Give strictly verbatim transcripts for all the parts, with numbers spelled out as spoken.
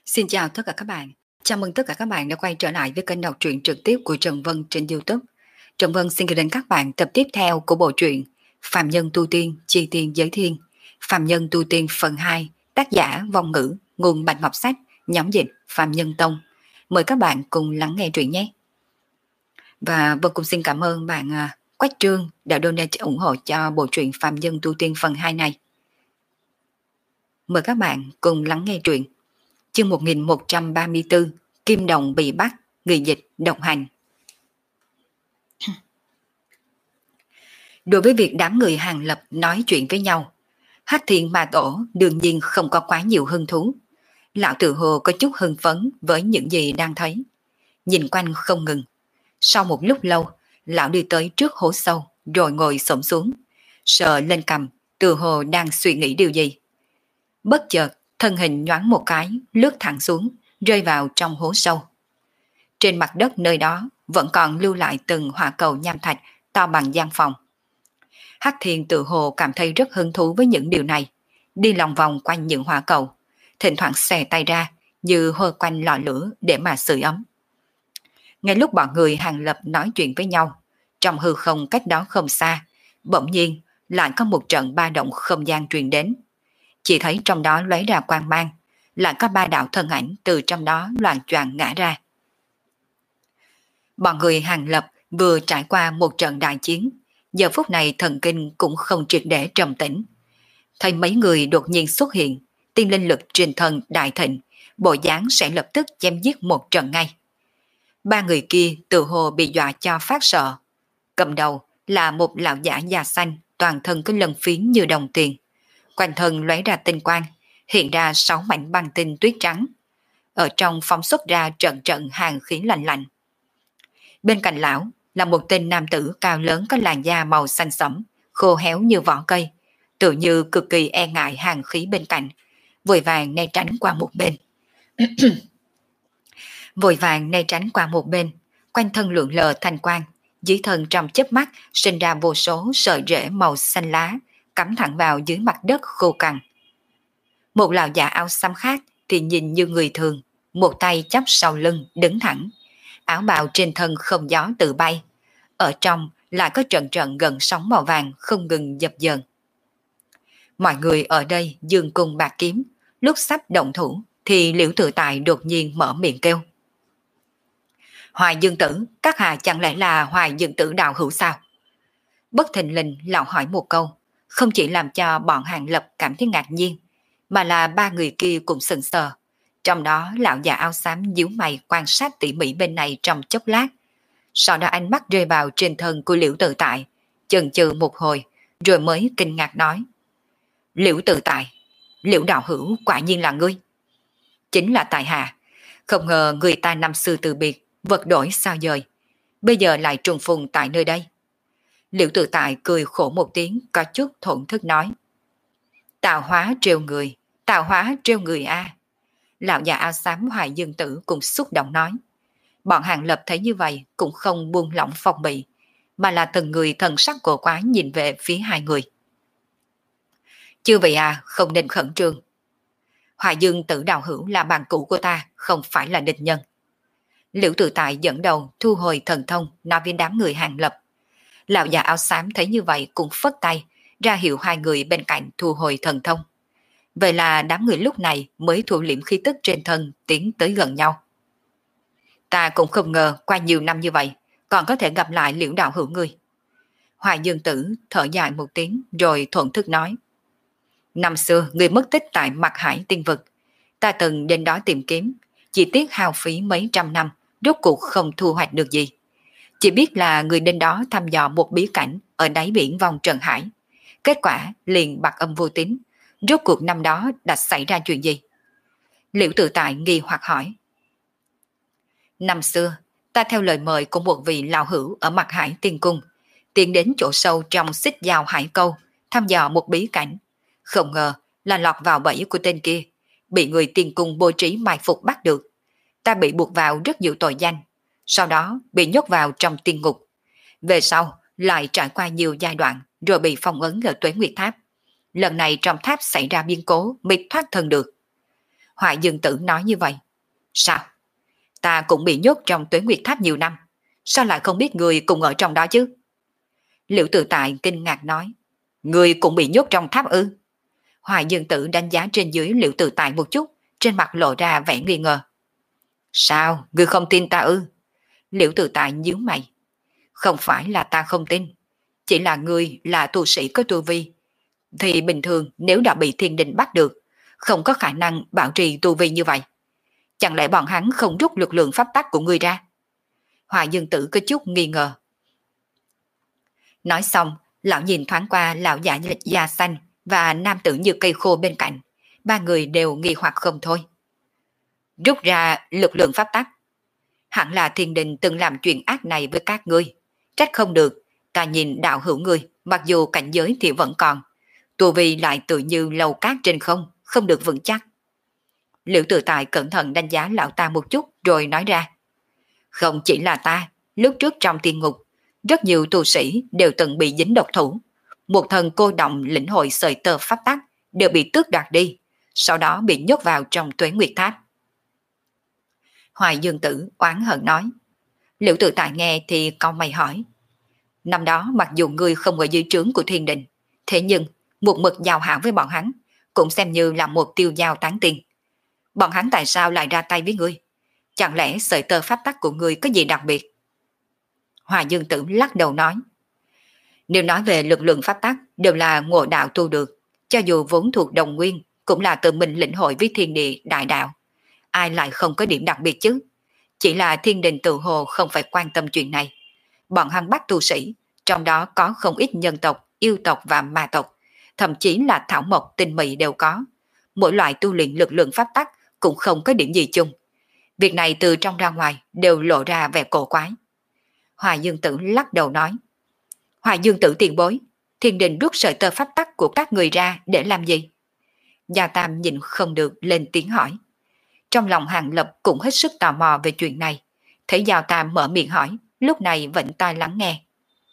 Xin chào tất cả các bạn. Chào mừng tất cả các bạn đã quay trở lại với kênh đọc truyện trực tiếp của Trần Vân trên YouTube. Trần Vân xin gửi đến các bạn tập tiếp theo của bộ truyện Phạm Nhân Tu Tiên, Chi Tiên Giới Thiên. Phạm Nhân Tu Tiên phần hai, tác giả Vong Ngữ, nguồn Bạch Ngọc Sách, nhóm dịch Phạm Nhân Tông. Mời các bạn cùng lắng nghe truyện nhé. Và Vân cũng xin cảm ơn bạn à, Quách Trương đã donate ủng hộ cho bộ truyện Phạm Nhân Tu Tiên phần hai này. Mời các bạn cùng lắng nghe truyện. Chương một nghìn một trăm ba mươi tư, Kim Đồng bị bắt, người dịch độc hành. Đối với việc đám người Hàng Lập nói chuyện với nhau, Hắc Thiên Ma Tổ đương nhiên không có quá nhiều hứng thú. Lão tự hồ có chút hưng phấn với những gì đang thấy. Nhìn quanh không ngừng. Sau một lúc lâu, lão đi tới trước hố sâu, rồi ngồi xổm xuống, sờ lên cằm, tự hồ đang suy nghĩ điều gì. Bất chợt, thân hình nhoáng một cái, lướt thẳng xuống, rơi vào trong hố sâu. Trên mặt đất nơi đó vẫn còn lưu lại từng hỏa cầu nham thạch to bằng gian phòng. Hắc Thiên tự hồ cảm thấy rất hứng thú với những điều này, đi lòng vòng quanh những hỏa cầu, thỉnh thoảng xòe tay ra như hơ quanh lò lửa để mà sưởi ấm. Ngay lúc bọn người Hàng Lập nói chuyện với nhau, trong hư không cách đó không xa, bỗng nhiên lại có một trận ba động không gian truyền đến. Chỉ thấy trong đó lóe ra quang mang, lại có ba đạo thân ảnh từ trong đó loạng choạng ngã ra. Bọn người Hàng Lập vừa trải qua một trận đại chiến, giờ phút này thần kinh cũng không triệt để trầm tĩnh. Thấy mấy người đột nhiên xuất hiện, tiên linh lực truyền thần đại thịnh, bộ dáng sẽ lập tức chém giết một trận ngay. Ba người kia tự hồ bị dọa cho phát sợ. Cầm đầu là một lão giả da xanh, toàn thân có lân phiến như đồng tiền. Quanh thân lóe ra tinh quang, hiện ra sáu mảnh băng tinh tuyết trắng. Ở trong phóng xuất ra trận trận hàng khí lạnh lạnh. Bên cạnh lão là một tên nam tử cao lớn có làn da màu xanh sẫm, khô héo như vỏ cây, tự như cực kỳ e ngại hàng khí bên cạnh, vội vàng né tránh qua một bên. vội vàng né tránh qua một bên, quanh thân lượn lờ thanh quang, dưới thân trong chớp mắt sinh ra vô số sợi rễ màu xanh lá, cắm thẳng vào dưới mặt đất khô cằn. Một lão già áo xám khác thì nhìn như người thường, một tay chắp sau lưng đứng thẳng, áo bào trên thân không gió tự bay, ở trong lại có trận trận gần sóng màu vàng không ngừng dập dờn. Mọi người ở đây dương cung bạc kiếm, lúc sắp động thủ thì Liễu Tự Tại đột nhiên mở miệng kêu: Hoài Dương Tử, các hạ chẳng lẽ là Hoài Dương Tử đạo hữu sao? Bất thình lình lão hỏi một câu, không chỉ làm cho bọn Hàng Lập cảm thấy ngạc nhiên, mà là ba người kia cũng sững sờ. Trong đó lão già áo xám nhíu mày quan sát tỉ mỉ bên này trong chốc lát, sau đó ánh mắt rơi vào trên thân của Liễu Tự Tại, chần chừ một hồi, rồi mới kinh ngạc nói: Liễu Tự Tại, Liễu đạo hữu quả nhiên là ngươi. Chính là tại hạ, không ngờ người ta năm xưa từ biệt, vật đổi sao dời, bây giờ lại trùng phùng tại nơi đây. Liễu Tự Tại cười khổ một tiếng, có chút thổn thức nói: Tạo hóa trêu người, tạo hóa trêu người a. À. Lão già áo xám Hoài Dương Tử cũng xúc động nói. Bọn Hàng Lập thấy như vậy cũng không buông lỏng phòng bị, mà là từng người thần sắc cổ quái nhìn về phía hai người. Chưa vậy à, không nên khẩn trương. Hoài Dương Tử đạo hữu là bạn cũ của ta, không phải là địch nhân. Liễu Tự Tại dẫn đầu thu hồi thần thông nói với đám người Hàng Lập. Lão già áo xám thấy như vậy cũng phất tay, ra hiệu hai người bên cạnh thu hồi thần thông. Vậy là đám người lúc này mới thu liễm khí tức trên thân tiến tới gần nhau. Ta cũng không ngờ qua nhiều năm như vậy còn có thể gặp lại Liễu đạo hữu ngươi. Hoài Dương Tử thở dài một tiếng rồi thổn thức nói: Năm xưa ngươi mất tích tại Mặt Hải Tiên Vực, ta từng đến đó tìm kiếm, chỉ tiếc hao phí mấy trăm năm, rốt cuộc không thu hoạch được gì. Chỉ biết là người đến đó thăm dò một bí cảnh ở đáy biển vòng Trần Hải, kết quả liền bạc âm vô tín. Rốt cuộc năm đó đã xảy ra chuyện gì? Liễu Tự Tại nghi hoặc hỏi. Năm xưa, ta theo lời mời của một vị lão hữu ở Mặt Hải Tiên Cung, tiến đến chỗ sâu trong xích giao hải câu, thăm dò một bí cảnh. Không ngờ là lọt vào bẫy của tên kia, bị người Tiên Cung bố trí mai phục bắt được. Ta bị buộc vào rất nhiều tội danh, sau đó bị nhốt vào trong tiên ngục. Về sau lại trải qua nhiều giai đoạn rồi bị phong ấn ở Tuế Nguyệt Tháp. Lần này trong tháp xảy ra biến cố mới thoát thân được. Hoài Dương Tử nói như vậy. Sao? Ta cũng bị nhốt trong Tuế Nguyệt Tháp nhiều năm, sao lại không biết người cùng ở trong đó chứ? Liễu Tự Tại kinh ngạc nói. Người cũng bị nhốt trong tháp ư? Hoài Dương Tử đánh giá trên dưới Liễu Tự Tại một chút, trên mặt lộ ra vẻ nghi ngờ. Sao, ngươi không tin ta ư? Liễu Tự Tại nhíu mày. Không phải là ta không tin, chỉ là ngươi là tu sĩ có tu vi, thì bình thường nếu đã bị thiên đình bắt được, không có khả năng bảo trì tu vi như vậy. Chẳng lẽ bọn hắn không rút lực lượng pháp tắc của ngươi ra? Hoài Dương Tử có chút nghi ngờ. Nói xong, lão nhìn thoáng qua lão giả da xanh và nam tử như cây khô bên cạnh. Ba người đều nghi hoặc không thôi. Rút ra lực lượng pháp tắc. Hẳn là thiên đình từng làm chuyện ác này với các ngươi. Trách không được, ta nhìn đạo hữu ngươi, mặc dù cảnh giới thì vẫn còn, tu vi lại tự như lầu cát trên không, không được vững chắc. Liễu Tự Tại cẩn thận đánh giá lão ta một chút rồi nói ra. Không chỉ là ta, lúc trước trong tiên ngục, rất nhiều tu sĩ đều từng bị dính độc thủ. Một thần cô động lĩnh hội sợi tơ pháp tắc đều bị tước đoạt đi, sau đó bị nhốt vào trong Tuế Nguyệt Tháp. Hoài Dương Tử oán hận nói. Liễu Tự Tại nghe thì cau mày hỏi. Năm đó mặc dù ngươi không ở dưới trướng của thiên đình, thế nhưng một mực giao hảo với bọn hắn, cũng xem như là một tiêu dao tán tiền. Bọn hắn tại sao lại ra tay với ngươi? Chẳng lẽ sợi tơ pháp tắc của ngươi có gì đặc biệt? Hoài Dương Tử lắc đầu nói. Nếu nói về lực lượng pháp tắc đều là ngộ đạo tu được, cho dù vốn thuộc đồng nguyên, cũng là tự mình lĩnh hội với thiên địa đại đạo. Ai lại không có điểm đặc biệt chứ? Chỉ là thiên đình tự hồ không phải quan tâm chuyện này. Bọn hắn bắt tu sĩ, trong đó có không ít nhân tộc, yêu tộc và ma tộc, thậm chí là thảo mộc tinh mị đều có. Mỗi loại tu luyện lực lượng pháp tắc cũng không có điểm gì chung. Việc này từ trong ra ngoài đều lộ ra vẻ cổ quái. Hoài Dương Tử lắc đầu nói. Hoài Dương Tử tiền bối, thiên đình rút sợi tơ pháp tắc của các người ra để làm gì? Gia Tam nhìn không được lên tiếng hỏi. Trong lòng Hàng Lập cũng hết sức tò mò về chuyện này. Thấy Giao Tam mở miệng hỏi, lúc này vẫn tai lắng nghe.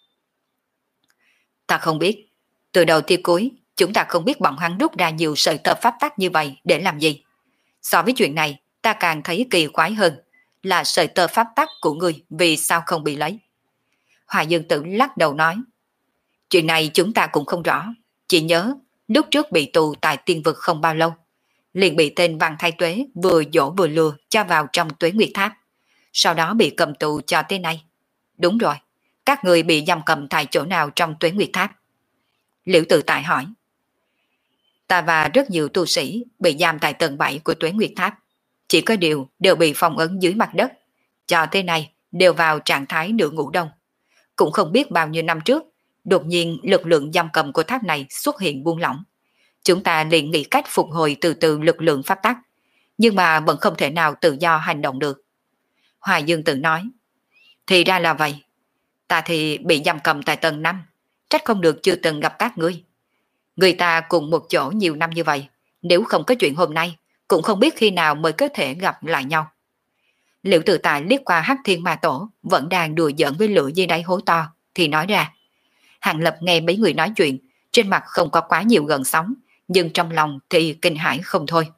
Ta không biết. Từ đầu tới cuối, chúng ta không biết bọn hắn rút ra nhiều sợi tơ pháp tắc như vậy để làm gì. So với chuyện này, ta càng thấy kỳ quái hơn, là sợi tơ pháp tắc của ngươi vì sao không bị lấy. Hoài Dương Tử lắc đầu nói. Chuyện này chúng ta cũng không rõ, chỉ nhớ lúc trước bị tù tại tiên vực không bao lâu, liền bị tên Văn Thái Tuế vừa dỗ vừa lừa cho vào trong Tuế Nguyệt Tháp, sau đó bị cầm tù cho tới nay. Đúng rồi, các người bị giam cầm tại chỗ nào trong Tuế Nguyệt Tháp? Liễu Tự Tại hỏi. Ta và rất nhiều tu sĩ bị giam tại tầng bảy của Tuế Nguyệt Tháp, chỉ có điều đều bị phong ấn dưới mặt đất, cho tới nay đều vào trạng thái nửa ngủ đông. Cũng không biết bao nhiêu năm trước, đột nhiên lực lượng giam cầm của tháp này xuất hiện buông lỏng. Chúng ta liền nghĩ cách phục hồi từ từ lực lượng pháp tắc, nhưng mà vẫn không thể nào tự do hành động được. Hoài Dương Tử nói. Thì ra là vậy. Ta thì bị giam cầm tại tầng năm, trách không được chưa từng gặp các ngươi. Người ta cùng một chỗ nhiều năm như vậy, nếu không có chuyện hôm nay, cũng không biết khi nào mới có thể gặp lại nhau. Liễu Tự Tại liếc qua Hắc Thiên Ma Tổ vẫn đang đùa giỡn với lửa dưới đáy hố to, thì nói ra. Hàng Lập nghe mấy người nói chuyện, trên mặt không có quá nhiều gợn sóng, nhưng trong lòng thì kinh hãi không thôi.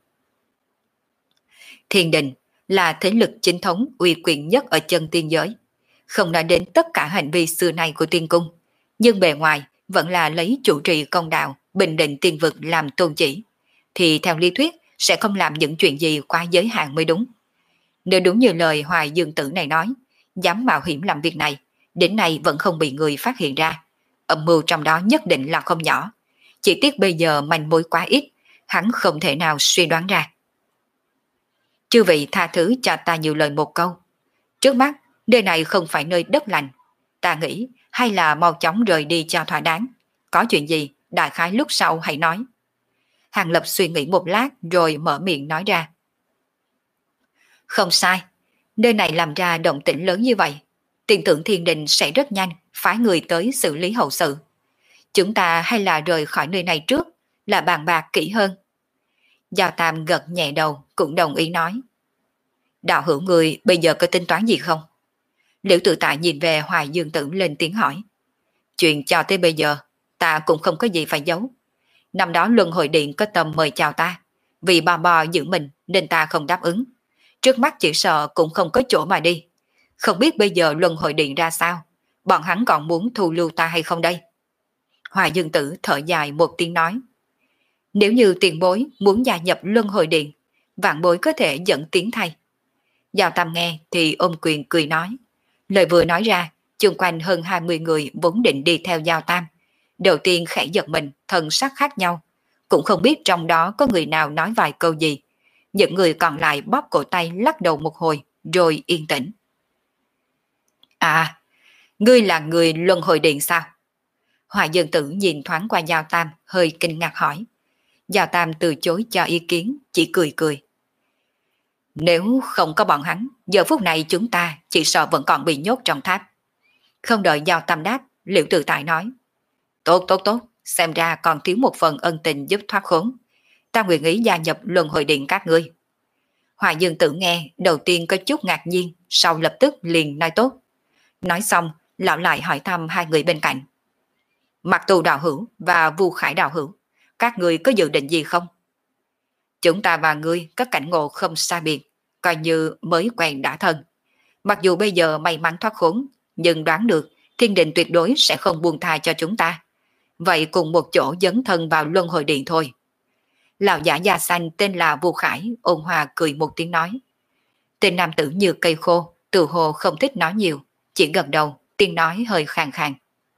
Thiên đình là thế lực chính thống uy quyền nhất ở chân tiên giới. Không nói đến tất cả hành vi xưa nay của tiên cung, nhưng bề ngoài vẫn là lấy chủ trì công đạo, bình định tiên vực làm tôn chỉ, thì theo lý thuyết sẽ không làm những chuyện gì quá giới hạn mới đúng. Nếu đúng như lời Hoài Dương Tử này nói, dám mạo hiểm làm việc này, đến nay vẫn không bị người phát hiện ra. Âm mưu trong đó nhất định là không nhỏ. Chỉ tiếc bây giờ manh mối quá ít, hắn không thể nào suy đoán ra. Chư vị tha thứ cho ta nhiều lời một câu. Trước mắt, nơi này không phải nơi đất lành. Ta nghĩ hay là mau chóng rời đi cho thỏa đáng. Có chuyện gì, đại khái lúc sau hãy nói. Hàng Lập suy nghĩ một lát rồi mở miệng nói ra. Không sai, nơi này làm ra động tĩnh lớn như vậy, tiền tưởng thiên đình sẽ rất nhanh phái người tới xử lý hậu sự. Chúng ta hay là rời khỏi nơi này trước, là bàn bạc kỹ hơn. Giao Tam gật nhẹ đầu cũng đồng ý nói. Đạo hữu người bây giờ có tính toán gì không? Liễu Tự Tại nhìn về Hoài Dương Tử lên tiếng hỏi. Chuyện cho tới bây giờ ta cũng không có gì phải giấu. Năm đó Luân Hồi Điện có tầm mời chào ta, Vì bà bò giữ mình nên ta không đáp ứng. Trước mắt chỉ sợ cũng không có chỗ mà đi. Không biết bây giờ luân hồi điện ra sao? Bọn hắn còn muốn thu lưu ta hay không đây? Hòa Dương Tử thở dài một tiếng nói. Nếu như tiền bối muốn gia nhập luân hồi điện, vạn bối có thể dẫn tiếng thay. Giao Tam nghe thì ôm quyền cười nói. Lời vừa nói ra, chung quanh hơn hai mươi người vốn định đi theo Giao Tam. Đầu tiên khẽ giật mình, thần sắc khác nhau. Cũng không biết trong đó có người nào nói vài câu gì. Những người còn lại bóp cổ tay lắc đầu một hồi, rồi yên tĩnh. À, ngươi là người luân hồi điện sao? Hòa Dương Tử nhìn thoáng qua Giao Tam, hơi kinh ngạc hỏi. Giao Tam từ chối cho ý kiến, chỉ cười cười. Nếu không có bọn hắn, giờ phút này chúng ta chỉ sợ vẫn còn bị nhốt trong tháp. Không đợi Giao Tam đáp, Liễu Tự Tại nói. Tốt tốt tốt, xem ra còn thiếu một phần ân tình giúp thoát khốn. Ta nguyện ý gia nhập luân hồi điện các ngươi. Hòa Dương Tử nghe, đầu tiên có chút ngạc nhiên, sau lập tức liền nói tốt. Nói xong, lão lại hỏi thăm hai người bên cạnh. Mặc Tù đạo hữu và Vu Khải đạo hữu, các ngươi có dự định gì không? Chúng ta và ngươi có cảnh ngộ không xa biệt, coi như mới quen đã thân. Mặc dù bây giờ may mắn thoát khốn, nhưng đoán được thiên đình tuyệt đối sẽ không buông tha cho chúng ta. Vậy cùng một chỗ dấn thân vào luân hồi điện thôi. Lão giả da xanh tên là Vu Khải ôn hòa cười một tiếng nói. Tên nam tử như cây khô, từ hồ không thích nói nhiều, chỉ gật đầu, tiếng nói hơi khàn khàn.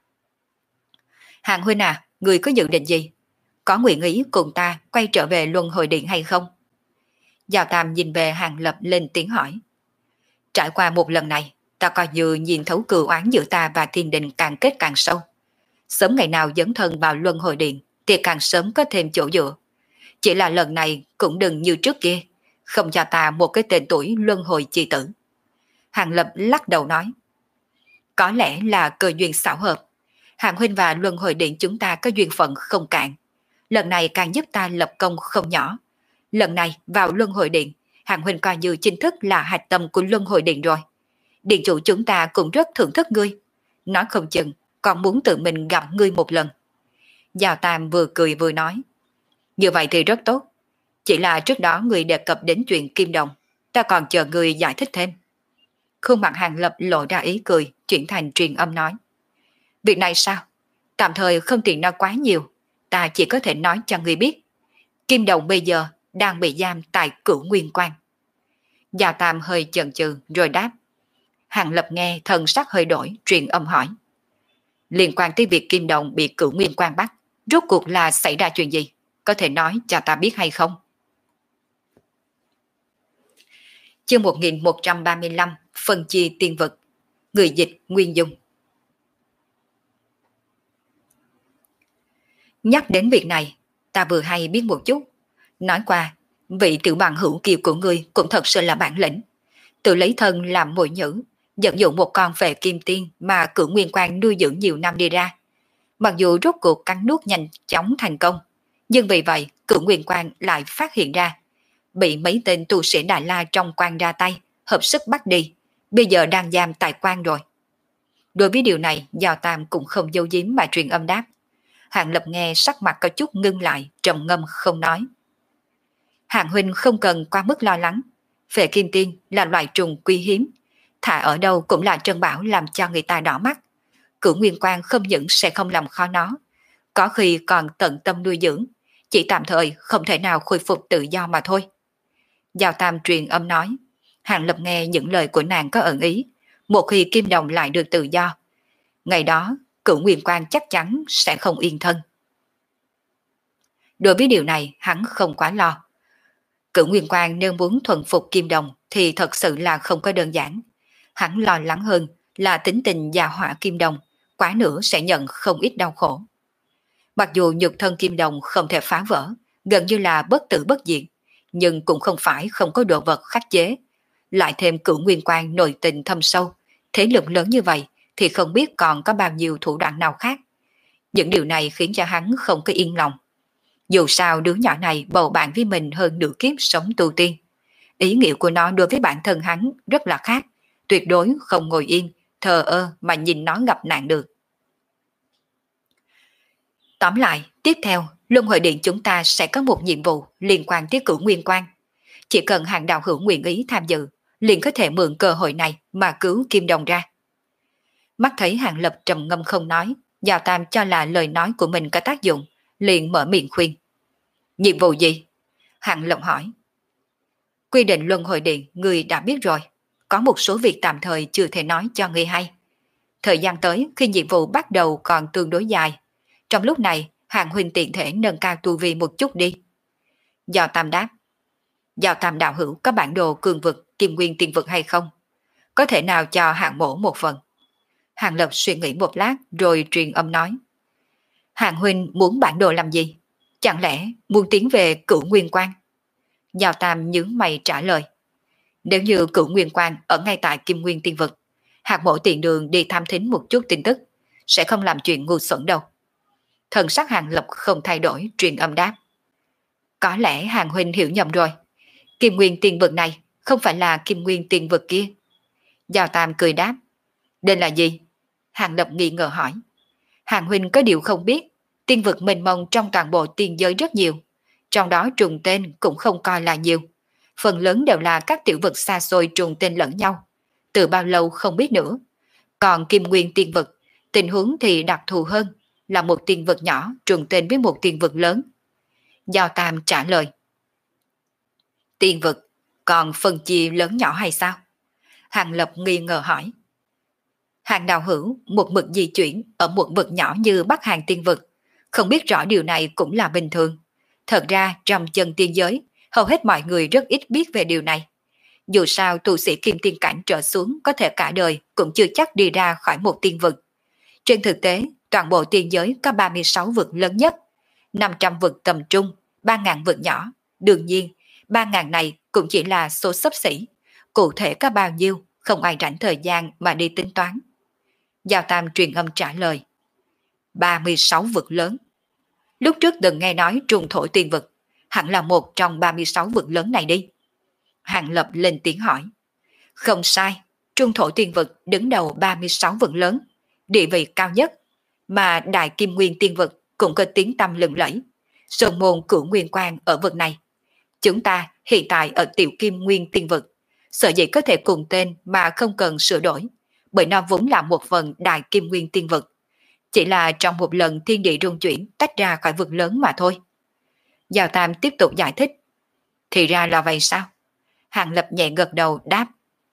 Hàng huynh à, người có dự định gì? Có nguyện ý cùng ta quay trở về luân hồi điện hay không? Giao Tam nhìn về Hàng Lập lên tiếng hỏi. Trải qua một lần này, ta coi như nhìn thấu cừu oán giữa ta và thiên đình càng kết càng sâu. Sớm ngày nào dấn thân vào luân hồi điện thì càng sớm có thêm chỗ dựa. Chỉ là lần này cũng đừng như trước kia, không cho ta một cái tên tuổi luân hồi chi tử. Hàng Lập lắc đầu nói. Có lẽ là cơ duyên xảo hợp. Hàng huynh và luân hồi điện chúng ta có duyên phận không cạn. Lần này càng giúp ta lập công không nhỏ. Lần này vào luân hồi điện, Hàng huynh coi như chính thức là hạch tâm của luân hồi điện rồi. Điện chủ chúng ta cũng rất thưởng thức ngươi. Nói không chừng còn muốn tự mình gặp ngươi một lần. Giao Tam vừa cười vừa nói. Như vậy thì rất tốt. Chỉ là trước đó ngươi đề cập đến chuyện Kim Đồng, ta còn chờ ngươi giải thích thêm. Khuôn mặt Hàng Lập lộ ra ý cười, chuyển thành truyền âm nói. Việc này sao? Tạm thời không tiện nói quá nhiều, ta chỉ có thể nói cho ngươi biết. Kim Đồng bây giờ đang bị giam tại Cửu Nguyên Quan. Giao Tam hơi chần chừ rồi đáp. Hàng Lập nghe thần sắc hơi đổi, truyền âm hỏi. Liên quan tới việc Kim Đồng bị Cửu Nguyên Quan bắt, rốt cuộc là xảy ra chuyện gì? Có thể nói cho ta biết hay không? Chương một nghìn một trăm ba mươi lăm, phân chia tiên vực. Người dịch Nguyên Dung. Nhắc đến việc này, ta vừa hay biết một chút. Nói qua, vị tiểu bằng hữu kiều của ngươi cũng thật sự là bản lĩnh. Tự lấy thân làm mồi nhữ, dẫn dụ một con về kim tiên mà Cửu Nguyên Quan nuôi dưỡng nhiều năm đi ra. Mặc dù rốt cuộc cắn nuốt nhanh chóng thành công, nhưng vì vậy Cửu Nguyên Quan lại phát hiện ra, bị mấy tên tu sĩ Đại La trong quan ra tay, hợp sức bắt đi, bây giờ đang giam tại quan rồi. Đối với điều này, Giao Tam cũng không giấu giếm mà truyền âm đáp. Hàng Lập nghe sắc mặt có chút ngưng lại, trầm ngâm không nói. Hàng huynh không cần quá mức lo lắng. Phệ kim tiên là loại trùng quý hiếm, thả ở đâu cũng là trân bảo làm cho người ta đỏ mắt. Cửu Nguyên Quan không những sẽ không làm khó nó, có khi còn tận tâm nuôi dưỡng, chỉ tạm thời không thể nào khôi phục tự do mà thôi. Giao Tam truyền âm nói. Hàng Lập nghe những lời của nàng có ẩn ý, một khi Kim Đồng lại được tự do, ngày đó Cửu Nguyên Quan chắc chắn sẽ không yên thân. Đối với điều này hắn không quá lo. Cửu Nguyên Quan nếu muốn thuần phục Kim Đồng thì thật sự là không có đơn giản. Hắn lo lắng hơn là tính tình già họa Kim Đồng, quá nữa sẽ nhận không ít đau khổ. Mặc dù nhục thân Kim Đồng không thể phá vỡ, gần như là bất tử bất diệt, nhưng cũng không phải không có đồ vật khắc chế. Lại thêm Cửu Nguyên Quan nội tình thâm sâu, thế lực lớn như vậy thì không biết còn có bao nhiêu thủ đoạn nào khác. Những điều này khiến cho hắn không có yên lòng. Dù sao đứa nhỏ này bầu bạn với mình hơn nửa kiếp sống tu tiên. Ý nghĩa của nó đối với bản thân hắn rất là khác, tuyệt đối không ngồi yên, thờ ơ mà nhìn nó gặp nạn được. Tóm lại, tiếp theo, Luân Hồi Điện chúng ta sẽ có một nhiệm vụ liên quan tới Cửu Nguyên Quan. Chỉ cần hàng đạo hữu nguyện ý tham dự, liền có thể mượn cơ hội này mà cứu Kim Đồng ra. Mắt thấy Hàng Lập trầm ngâm không nói, Giao Tam cho là lời nói của mình có tác dụng, liền mở miệng khuyên. Nhiệm vụ gì? Hàng Lập hỏi. Quy định Luân Hồi Điện người đã biết rồi, có một số việc tạm thời chưa thể nói cho người hay. Thời gian tới khi nhiệm vụ bắt đầu còn tương đối dài, trong lúc này Hàng huynh tiện thể nâng cao tu vi một chút đi. Giao Tam đáp. Giao Tam đạo hữu có bản đồ cường vực, Kim Nguyên tiên vực hay không? Có thể nào cho Hàng mổ một phần? Hàng Lập suy nghĩ một lát rồi truyền âm nói. Hàng huynh muốn bản đồ làm gì? Chẳng lẽ muốn tiến về Cửu Nguyên Quan? Giao Tam nhướng mày trả lời. Nếu như Cửu Nguyên Quan ở ngay tại Kim Nguyên tiên vực, Hàng mổ tiện đường đi tham thính một chút tin tức, sẽ không làm chuyện ngu xuẩn đâu. Thần sắc Hàng Lập không thay đổi, truyền âm đáp. Có lẽ Hàng huynh hiểu nhầm rồi. Kim Nguyên tiên vực này không phải là Kim Nguyên tiên vực kia. Giao Tam cười đáp. Đây là gì? Hàng Lập nghi ngờ hỏi. Hàng huynh có điều không biết, tiên vực mênh mông trong toàn bộ tiên giới rất nhiều, trong đó trùng tên cũng không coi là nhiều. Phần lớn đều là các tiểu vực xa xôi trùng tên lẫn nhau, từ bao lâu không biết nữa. Còn Kim Nguyên tiên vực, tình huống thì đặc thù hơn, là một tiên vực nhỏ trùng tên với một tiên vực lớn. Giao Tam trả lời. Tiên vực còn phân chia lớn nhỏ hay sao? Hàng Lập nghi ngờ hỏi. Hàng đạo hữu một mực di chuyển ở một vực nhỏ như Bắc Hàng tiên vực, không biết rõ điều này cũng là bình thường. Thật ra trong chân tiên giới, hầu hết mọi người rất ít biết về điều này. Dù sao tu sĩ kim tiên cảnh trở xuống có thể cả đời cũng chưa chắc đi ra khỏi một tiên vực. Trên thực tế, toàn bộ tiên giới có ba mươi sáu vực lớn nhất, năm trăm vực tầm trung, ba nghìn vực nhỏ. Đương nhiên, ba nghìn này cũng chỉ là số xấp xỉ. Cụ thể có bao nhiêu, không ai rảnh thời gian mà đi tính toán. Giao Tam truyền âm trả lời. ba mươi sáu vực lớn. Lúc trước từng nghe nói trùng thổ tiên vực, hẳn là một trong ba mươi sáu vực lớn này đi. Hàng Lập lên tiếng hỏi. Không sai, trung thổ tiên vực đứng đầu ba mươi sáu vực lớn, địa vị cao nhất, mà Đại Kim Nguyên tiên vực cũng có tiếng tăm lừng lẫy. Sơn môn Cửu Nguyên Quan ở vực này. Chúng ta hiện tại ở Tiểu Kim Nguyên tiên vực, sở dĩ có thể cùng tên mà không cần sửa đổi, bởi nó vốn là một phần Đại Kim Nguyên tiên vực. Chỉ là trong một lần thiên địa rung chuyển tách ra khỏi vực lớn mà thôi. Giao Tam tiếp tục giải thích. Thì ra là vậy sao? Hàng Lập nhẹ gật đầu đáp.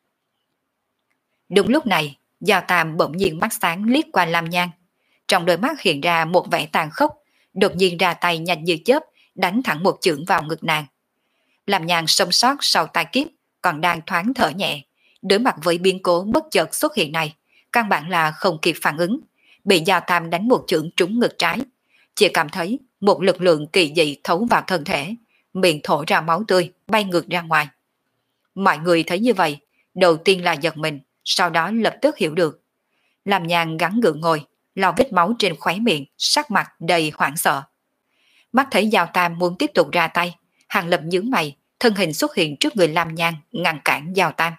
Đúng lúc này, Giao Tam bỗng nhiên mắt sáng liếc qua Lam Nhan. Trong đôi mắt hiện ra một vẻ tàn khốc, đột nhiên ra tay nhanh như chớp, đánh thẳng một chưởng vào ngực nàng. Lam Nhan sống sót sau tai kiếp, còn đang thoáng thở nhẹ, đối mặt với biến cố bất chợt xuất hiện này, căn bản là không kịp phản ứng, bị Giao Tam đánh một chưởng trúng ngực trái. Chỉ cảm thấy một lực lượng kỳ dị thấu vào thân thể, miệng thổ ra máu tươi, bay ngược ra ngoài. Mọi người thấy như vậy, đầu tiên là giật mình, sau đó lập tức hiểu được. Lam Nhan gắng gượng ngồi, lau vết máu trên khóe miệng, sắc mặt đầy hoảng sợ. Mắt thấy Giao Tam muốn tiếp tục ra tay, Hàng Lập nhướng mày, thân hình xuất hiện trước người Lam Nhan, ngăn cản Giao Tam.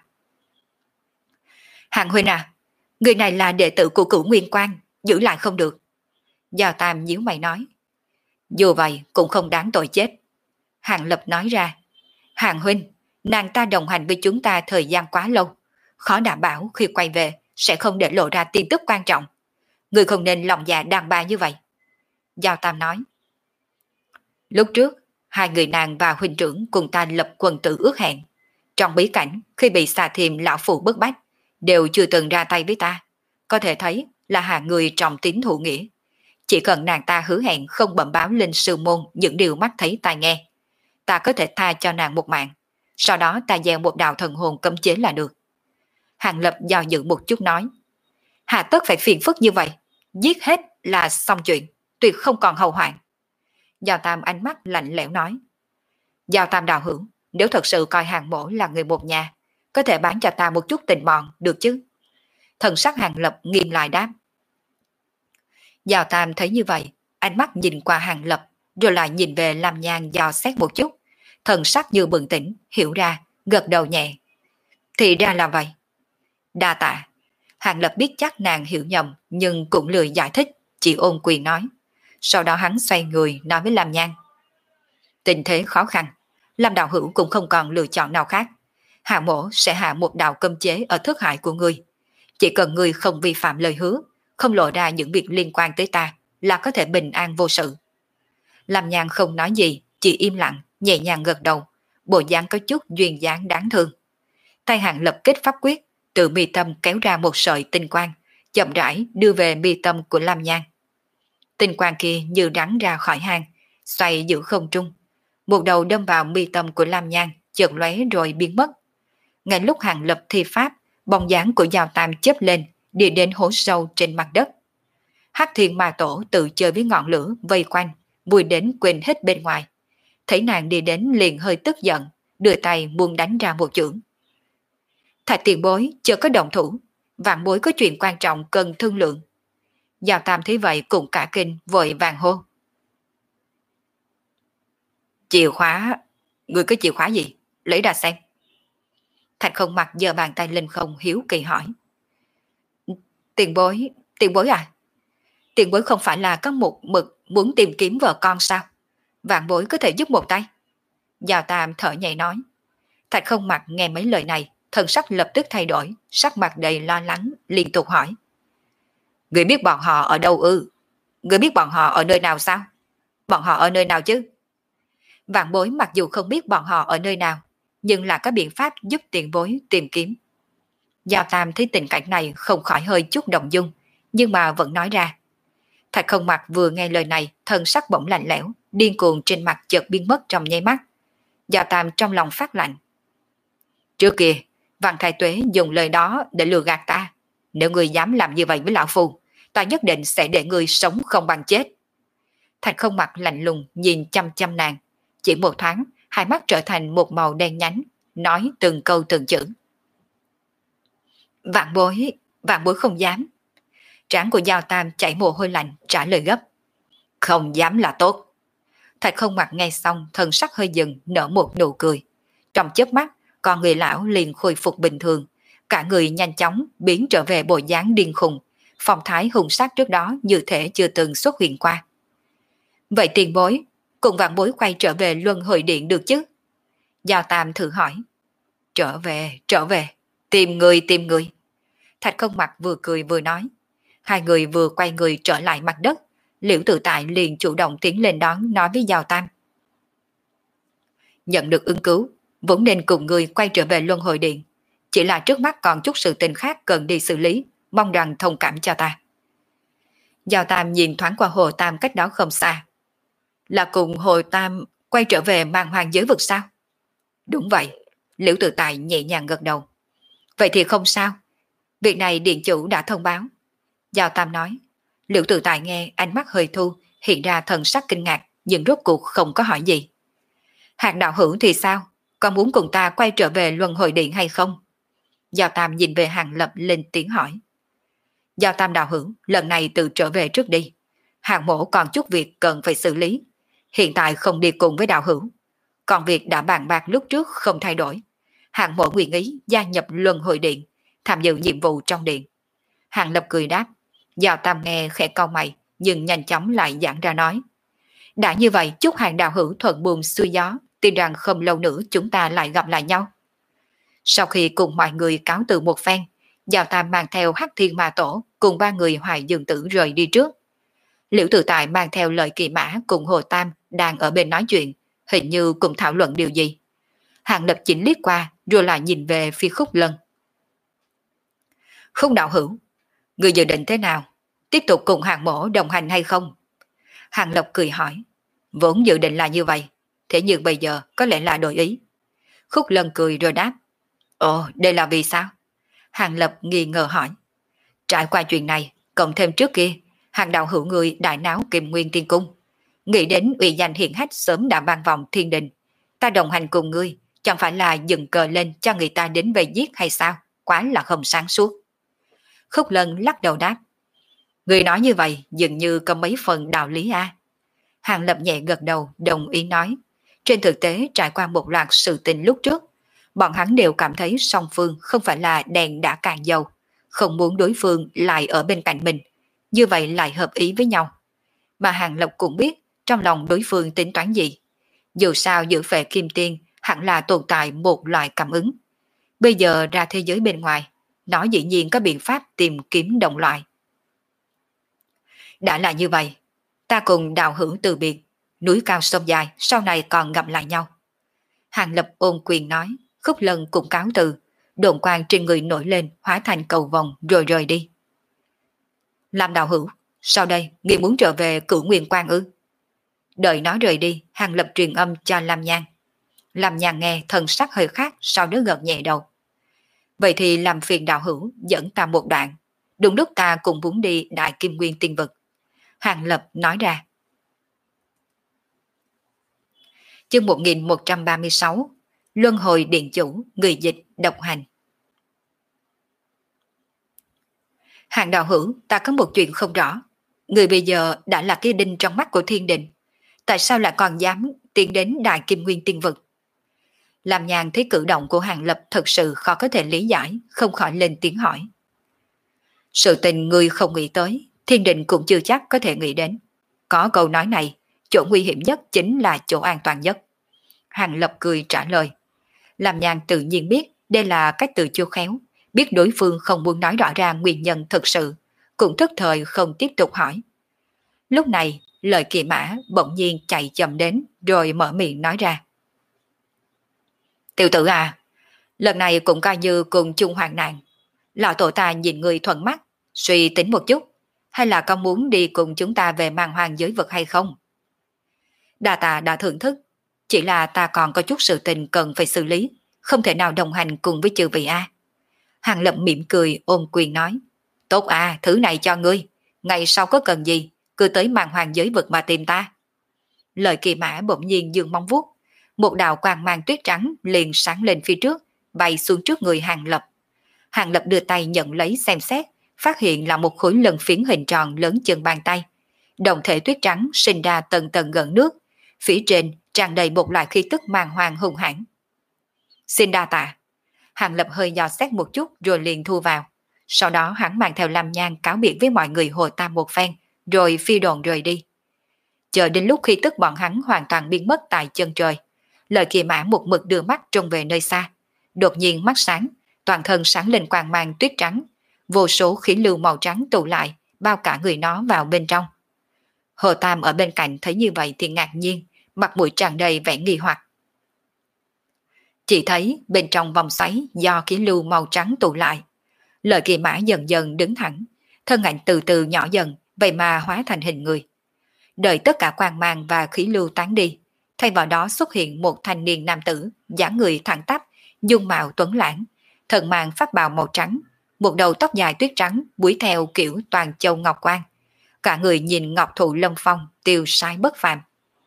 Hàng huynh à, người này là đệ tử của Cửu Nguyên Quan, giữ lại không được. Giao Tam nhíu mày nói. Dù vậy cũng không đáng tội chết. Hàng Lập nói ra. Hàng huynh, nàng ta đồng hành với chúng ta thời gian quá lâu, khó đảm bảo khi quay về sẽ không để lộ ra tin tức quan trọng. Người không nên lòng dạ đàn bà như vậy. Giao Tam nói. Lúc trước, hai người nàng và huynh trưởng cùng ta lập quần tử ước hẹn. Trong bí cảnh, khi bị xà thiềm lão phụ bức bách, đều chưa từng ra tay với ta. Có thể thấy là hạ người trọng tín thụ nghĩa. Chỉ cần nàng ta hứa hẹn không bẩm báo lên sư môn những điều mắt thấy tai nghe, ta có thể tha cho nàng một mạng. Sau đó ta gieo một đạo thần hồn cấm chế là được. Hàng Lập do dự một chút nói. Hà tất phải phiền phức như vậy, giết hết là xong chuyện, tuyệt không còn hậu hoạn. Giao Tam ánh mắt lạnh lẽo nói. Giao Tam đạo hữu, nếu thật sự coi Hàng mổ là người một nhà, có thể bán cho ta một chút tình mọn, được chứ? Thần sắc Hàng Lập nghiêm lại đáp. Giao Tam thấy như vậy, ánh mắt nhìn qua Hàng Lập, rồi lại nhìn về Lam Nhan dò xét một chút, thần sắc như bừng tỉnh, hiểu ra, gật đầu nhẹ. Thì ra là vậy. Đa tạ. Hàng Lập biết chắc nàng hiểu nhầm, nhưng cũng lười giải thích, chỉ ôn quyền nói. Sau đó hắn xoay người nói với Lam Nhan. Tình thế khó khăn, Lâm đạo hữu cũng không còn lựa chọn nào khác. Hạ mổ sẽ hạ một đạo cấm chế ở thức hải của ngươi. Chỉ cần ngươi không vi phạm lời hứa, không lộ ra những việc liên quan tới ta, là có thể bình an vô sự. Lâm Nhan không nói gì, chỉ im lặng, nhẹ nhàng gật đầu, bộ dáng có chút duyên dáng đáng thương. Tay Hàng Lập kết pháp quyết, từ mi tâm kéo ra một sợi tinh quang, chậm rãi đưa về mi tâm của Lam Nhan. Tinh quang kia như rắn ra khỏi hang, xoay giữa không trung. Một đầu đâm vào mi tâm của Lam Nhan, chợt lóe rồi biến mất. Ngay lúc Hàng Lập thi pháp, bóng dáng của Giao Tam chớp lên, đi đến hố sâu trên mặt đất. Hắc Thiên Ma Tổ tự chơi với ngọn lửa vây quanh, vui đến quên hết bên ngoài. Thấy nàng đi đến liền hơi tức giận, đưa tay muốn đánh ra một chưởng. Thạch tiền bối chưa có động thủ, vạn bối có chuyện quan trọng cần thương lượng. Giao Tam thấy vậy cũng cả kinh vội vàng hô. Chìa khóa, người có chìa khóa gì? Lấy ra xem. Thạch Không Mặc giơ bàn tay lên không hiếu kỳ hỏi. Tiền bối, tiền bối à? Tiền bối không phải là có một mực muốn tìm kiếm vợ con sao? Vạn bối có thể giúp một tay. Giao Tam thở nhẹ nói. Thạch Không Mặc nghe mấy lời này, thần sắc lập tức thay đổi, sắc mặt đầy lo lắng, liên tục hỏi. Người biết bọn họ ở đâu ư? Người biết bọn họ ở nơi nào sao? Bọn họ ở nơi nào chứ? Vạn bối mặc dù không biết bọn họ ở nơi nào, nhưng là có biện pháp giúp tiền bối tìm kiếm. Giao Tam thấy tình cảnh này không khỏi hơi chút động dung, nhưng mà vẫn nói ra. Thạch Không Mặc vừa nghe lời này, thân sắc bỗng lạnh lẽo, điên cuồng trên mặt chợt biến mất trong nháy mắt. Giao Tam trong lòng phát lạnh. Trước kia, Văn Thái Tuế dùng lời đó để lừa gạt ta. Nếu người dám làm như vậy với lão phu, ta nhất định sẽ để người sống không bằng chết. Thạch Không Mặc lạnh lùng nhìn chăm chăm nàng. Chỉ một thoáng, hai mắt trở thành một màu đen nhánh, nói từng câu từng chữ. Vạn bối, vạn bối không dám. Trán của Giao Tam chảy mồ hôi lạnh trả lời gấp. Không dám là tốt. Thạch Không Mặc nghe xong thân sắc hơi dừng nở một nụ cười. Trong chớp mắt, con người lão liền khôi phục bình thường. Cả người nhanh chóng biến trở về bộ dáng điên khùng. Phong thái hung sát trước đó như thể chưa từng xuất hiện qua. Vậy tiền bối, cùng vạn bối quay trở về luân hồi điện được chứ? Giao Tam thử hỏi. Trở về, trở về. Tìm người, tìm người. Thạch Không Mặc vừa cười vừa nói. Hai người vừa quay người trở lại mặt đất. Liễu Tự Tại liền chủ động tiến lên đón nói với Giao Tam. Nhận được ứng cứu, vốn nên cùng người quay trở về luân hồi điện. Chỉ là trước mắt còn chút sự tình khác cần đi xử lý, mong rằng thông cảm cho ta. Giao Tam nhìn thoáng qua Hồ Tam cách đó không xa. Là cùng Hồ Tam quay trở về mang hoàng giới vực sao? Đúng vậy, Liễu Tự Tại nhẹ nhàng gật đầu. Vậy thì không sao, việc này điện chủ đã thông báo. Giao Tam nói. Liễu Tự Tại nghe ánh mắt hơi thu, hiện ra thần sắc kinh ngạc, nhưng rốt cuộc không có hỏi gì. Hạt đạo hữu thì sao? Còn muốn cùng ta quay trở về luân hồi điện hay không? Giao Tam nhìn về Hàng Lập lên tiếng hỏi. Giao Tam đạo hữu, lần này tự trở về trước đi. Hàng mổ còn chút việc cần phải xử lý. Hiện tại không đi cùng với đạo hữu. Còn việc đã bàn bạc lúc trước không thay đổi. Hàng mổ nguyện ý gia nhập luân hồi điện, tham dự nhiệm vụ trong điện. Hàng Lập cười đáp. Giao Tam nghe khẽ cau mày, nhưng nhanh chóng lại giãn ra nói. Đã như vậy, chúc Hàng đạo hữu thuận buồm xuôi gió, tin rằng không lâu nữa chúng ta lại gặp lại nhau. Sau khi cùng mọi người cáo từ một phen, Giao Tam mang theo Hắc Thiên Ma Tổ cùng ba người Hoài Dương Tử rời đi trước. Liễu Tự Tại mang theo Lợi Kỳ Mã cùng Hồ Tam đang ở bên nói chuyện, hình như cùng thảo luận điều gì. Hàng Lập chỉnh liếc qua rồi lại nhìn về phía Khúc Lân. Khúc đạo hữu, người dự định thế nào? Tiếp tục cùng Hàng mổ đồng hành hay không? Hàng Lập cười hỏi. Vốn dự định là như vậy, thế nhưng bây giờ có lẽ là đổi ý. Khúc Lân cười rồi đáp. Ồ, đây là vì sao? Hàng Lập nghi ngờ hỏi. Trải qua chuyện này, cộng thêm trước kia, Hàng đạo hữu người đại náo Kim Nguyên Tiên Cung. Nghĩ đến uy danh hiển hách sớm đã ban vòng thiên đình. Ta đồng hành cùng ngươi, chẳng phải là dựng cờ lên cho người ta đến vây giết hay sao? Quá là không sáng suốt. Khúc Lân lắc đầu đáp. Người nói như vậy dường như có mấy phần đạo lý a. Hàng Lập nhẹ gật đầu đồng ý nói. Trên thực tế trải qua một loạt sự tình lúc trước, bọn hắn đều cảm thấy song phương không phải là đèn đã cạn dầu, không muốn đối phương lại ở bên cạnh mình, như vậy lại hợp ý với nhau. mà Hàng Lập cũng biết trong lòng đối phương tính toán gì. Dù sao giữa Phệ Kim Tiên hẳn là tồn tại một loại cảm ứng. Bây giờ ra thế giới bên ngoài, nó dĩ nhiên có biện pháp tìm kiếm đồng loại. Đã là như vậy, ta cùng Đạo Hữu từ biệt, núi cao sông dài sau này còn gặp lại nhau. Hàng Lập ôn quyền nói, Khúc Lân cũng cáo từ, đồn quang trên người nổi lên hóa thành cầu vòng rồi rời đi. Làm Đạo Hữu, sau đây ngươi muốn trở về Cửu Nguyên Quan ư? Đợi nó rời đi, Hàng Lập truyền âm cho Lam Nhan. Lam Nhan nghe thần sắc hơi khác, sau đó gật nhẹ đầu. Vậy thì làm phiền Đạo Hữu dẫn ta một đoạn, đúng lúc ta cũng muốn đi Đại Kim Nguyên Tiên Vực. Hàng Lập nói ra. Chương một nghìn một trăm ba mươi sáu, Luân hồi điện chủ, người dịch, độc hành. Hàng Đạo Hữu, ta có một chuyện không rõ. Người bây giờ đã là cái đinh trong mắt của thiên đình. Tại sao lại còn dám tiến đến Đại Kim Nguyên Tiên Vực? Làm Nhàn thấy cử động của Hàng Lập thật sự khó có thể lý giải, không khỏi lên tiếng hỏi. Sự tình người không nghĩ tới, thiên đình cũng chưa chắc có thể nghĩ đến. Có câu nói này, chỗ nguy hiểm nhất chính là chỗ an toàn nhất. Hàng Lập cười trả lời. Làm Nhàn tự nhiên biết đây là cách từ chưa khéo, biết đối phương không muốn nói rõ ra nguyên nhân thực sự, cũng thức thời không tiếp tục hỏi. Lúc này, lời Kỳ Mã bỗng nhiên chạy chậm đến rồi mở miệng nói ra. Tiểu tử à, lần này cũng coi như cùng chung hoạn nạn. Lão tổ ta nhìn người thuận mắt, suy tính một chút, hay là con muốn đi cùng chúng ta về mang hoàng giới vực hay không? Đa tạ đã thưởng thức, chỉ là ta còn có chút sự tình cần phải xử lý, không thể nào đồng hành cùng với chư vị A. Hàng Lập mỉm cười ôm quyền nói. Tốt à, thứ này cho ngươi, ngày sau có cần gì, cứ tới mang hoàng giới vực mà tìm ta. Lời Kỳ Mã bỗng nhiên dương móng vuốt, một đạo quang mang tuyết trắng liền sáng lên phía trước, bay xuống trước người Hàng Lập. Hàng Lập đưa tay nhận lấy xem xét, phát hiện là một khối lân phiến hình tròn lớn chừng bàn tay. Đồng thể tuyết trắng sinh ra tầng tầng gần nước, phía trên tràn đầy một loại khí tức màng hoàng hùng hãn. Xin đa tạ. Hàng Lập hơi dò xét một chút rồi liền thu vào. Sau đó hắn mang theo Lam Nhan cáo biệt với mọi người Hồ Tam một phen, rồi phi đồn rời đi. Chờ đến lúc khi tức bọn hắn hoàn toàn biến mất tại chân trời, Lời Kỳ Mã một mực đưa mắt trông về nơi xa. Đột nhiên mắt sáng, toàn thân sáng lên quang mang tuyết trắng, vô số khí lưu màu trắng tụ lại, bao cả người nó vào bên trong. Hồ Tam ở bên cạnh thấy như vậy thì ngạc nhiên, mặt mũi tràn đầy vẻ nghi hoặc. Chỉ thấy bên trong vòng xoáy do khí lưu màu trắng tụ lại, Lợi Kỳ Mã dần dần đứng thẳng, thân ảnh từ từ nhỏ dần, vậy mà hóa thành hình người. Đợi tất cả quang mang và khí lưu tán đi, thay vào đó xuất hiện một thanh niên nam tử, dáng người thẳng tắp, dung mạo tuấn lãng, thân mang pháp bào màu trắng, một đầu tóc dài tuyết trắng búi theo kiểu toàn châu ngọc quan, cả người nhìn ngọc thụ lâm phong, tiêu sái bất phàm.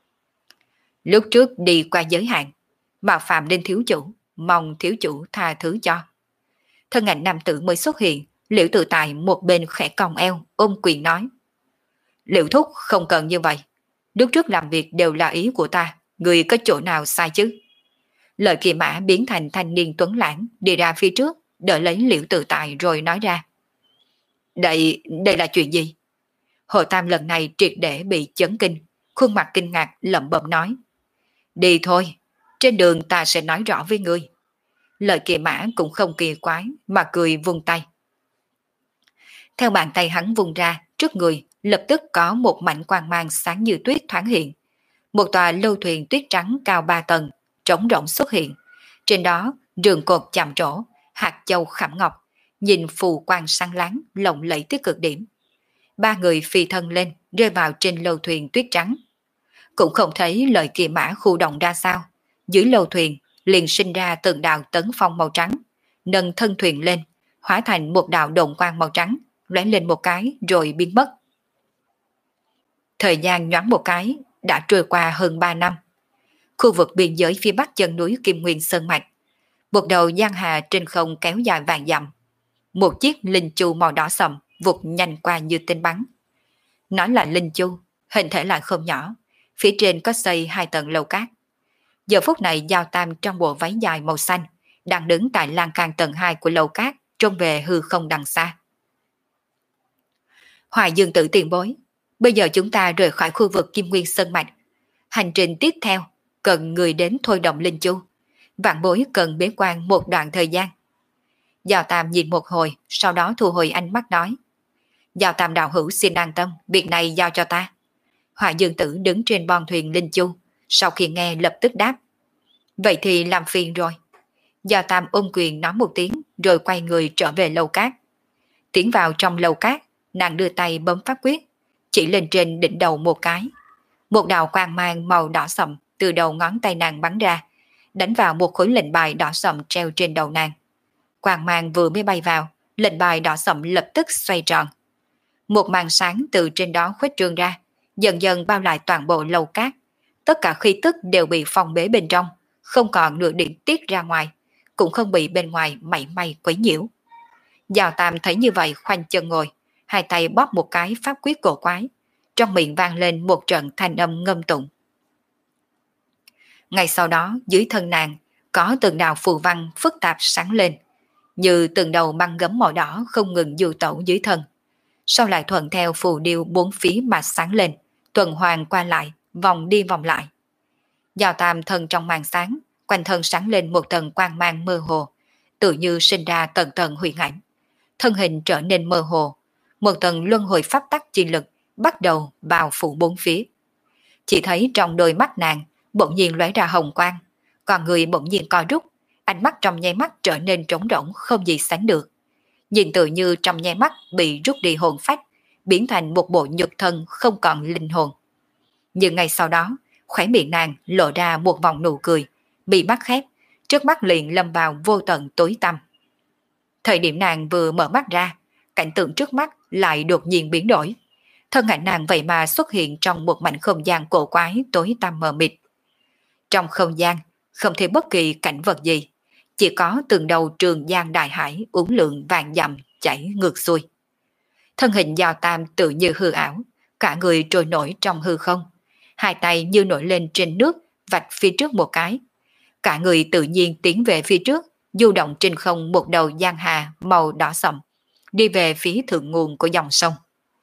Lúc trước đi qua giới hạn, mạo phạm đến thiếu chủ, mong thiếu chủ tha thứ cho. Thân ảnh nam tử mới xuất hiện, Liễu Tự Tại một bên khẽ cong eo, ôm quyền nói. Liễu thúc không cần như vậy, lúc trước làm việc đều là ý của ta, người có chỗ nào sai chứ? Lợi Kỳ Mã biến thành thanh niên tuấn lãng, đi ra phía trước, đợi lấy Liễu Tự Tại rồi nói ra. Đây, đây là chuyện gì? Hồ Tam lần này triệt để bị chấn kinh, khuôn mặt kinh ngạc lẩm bẩm nói. Đi thôi, trên đường ta sẽ nói rõ với ngươi. Lợi Kỳ Mã cũng không kỳ quái mà cười vung tay. Theo bàn tay hắn vung ra, trước người lập tức có một mảnh quang mang sáng như tuyết thoáng hiện. Một tòa lâu thuyền tuyết trắng cao ba tầng, trống rỗng xuất hiện. Trên đó rường cột chạm trổ, hạt châu khảm ngọc, nhìn phù quang sáng láng, lộng lẫy tới cực điểm. Ba người phi thân lên, rơi vào trên lâu thuyền tuyết trắng. Cũng không thấy Lợi Kỳ Mã khu động ra sao. Dưới lâu thuyền liền sinh ra từng đạo tấn phong màu trắng, nâng thân thuyền lên, hóa thành một đạo độn quang màu trắng, lóe lên một cái rồi biến mất. Thời gian nhoáng một cái, đã trôi qua hơn ba năm. Khu vực biên giới phía bắc chân núi Kim Nguyên Sơn Mạch, một đầu giang hà trên không kéo dài vạn dặm. Một chiếc linh chu màu đỏ sậm vụt nhanh qua như tên bắn. Nó là linh chu, hình thể lại không nhỏ, phía trên có xây hai tầng lầu cát. Giờ phút này Giao Tam trong bộ váy dài màu xanh, đang đứng tại lan can tầng hai của lầu cát, trông về hư không đằng xa. Hoài Dương Tử tiền bối, Bây giờ chúng ta rời khỏi khu vực Kim Nguyên Sơn Mạch. Hành trình tiếp theo cần người đến thôi động linh chu. Vạn bối cần bế quan một đoạn thời gian. Giao Tam nhìn một hồi, sau đó thu hồi ánh mắt nói. Giao Tam đạo hữu xin an tâm, việc này giao cho ta. Hỏa Dương Tử đứng trên bon thuyền linh chu, sau khi nghe lập tức đáp. Vậy thì làm phiền rồi. Giao Tam ôm quyền nói một tiếng, rồi quay người trở về lầu cát. Tiến vào trong lầu cát, nàng đưa tay bấm pháp quyết, chỉ lên trên đỉnh đầu một cái. Một đạo quang mang màu đỏ sậm từ đầu ngón tay nàng bắn ra, đánh vào một khối lệnh bài đỏ sậm treo trên đầu nàng. Quang mang vừa mới bay vào, lệnh bài đỏ sậm lập tức xoay tròn. Một màn sáng từ trên đó khuếch trương ra, dần dần bao lại toàn bộ lầu cát. Tất cả khí tức đều bị phong bế bên trong, không còn nửa điểm tiết ra ngoài, cũng không bị bên ngoài mảy may quấy nhiễu. Giao Tam thấy như vậy khoanh chân ngồi, hai tay bóp một cái pháp quyết cổ quái, trong miệng vang lên một trận thanh âm ngâm tụng. Ngay sau đó dưới thân nàng có từng đạo phù văn phức tạp sáng lên, như từng đầu băng gấm màu đỏ không ngừng du tẩu dưới thân. Sau lại thuận theo phù điêu bốn phía mà sáng lên, tuần hoàn qua lại, vòng đi vòng lại. Giao Tam thân trong màn sáng, quanh thân sáng lên một tầng quang mang mơ hồ, tự như sinh ra tầng tầng huyền ảnh. Thân hình trở nên mơ hồ, một tầng luân hồi pháp tắc chi lực bắt đầu bao phủ bốn phía. Chỉ thấy trong đôi mắt nàng bỗng nhiên lóe ra hồng quang, còn người bỗng nhiên co rút, ánh mắt trong nháy mắt trở nên trống rỗng không gì sánh được. Nhìn tự như trong nháy mắt bị rút đi hồn phách, biến thành một bộ nhục thân không còn linh hồn. Nhưng ngay sau đó, khóe miệng nàng lộ ra một vòng nụ cười, bị mắt khép, trước mắt liền lâm vào vô tận tối tăm. Thời điểm nàng vừa mở mắt ra, cảnh tượng trước mắt lại đột nhiên biến đổi. Thân ảnh nàng vậy mà xuất hiện trong một mảnh không gian cổ quái tối tăm mờ mịt. Trong không gian, không thấy bất kỳ cảnh vật gì, chỉ có từng đầu trường giang đại hải uốn lượn vàng dặm chảy ngược xuôi. Thân hình Giao Tam tự như hư ảo, cả người trôi nổi trong hư không, hai tay như nổi lên trên nước, vạch phía trước một cái. Cả người tự nhiên tiến về phía trước, du động trên không một đầu giang hà màu đỏ sậm, đi về phía thượng nguồn của dòng sông.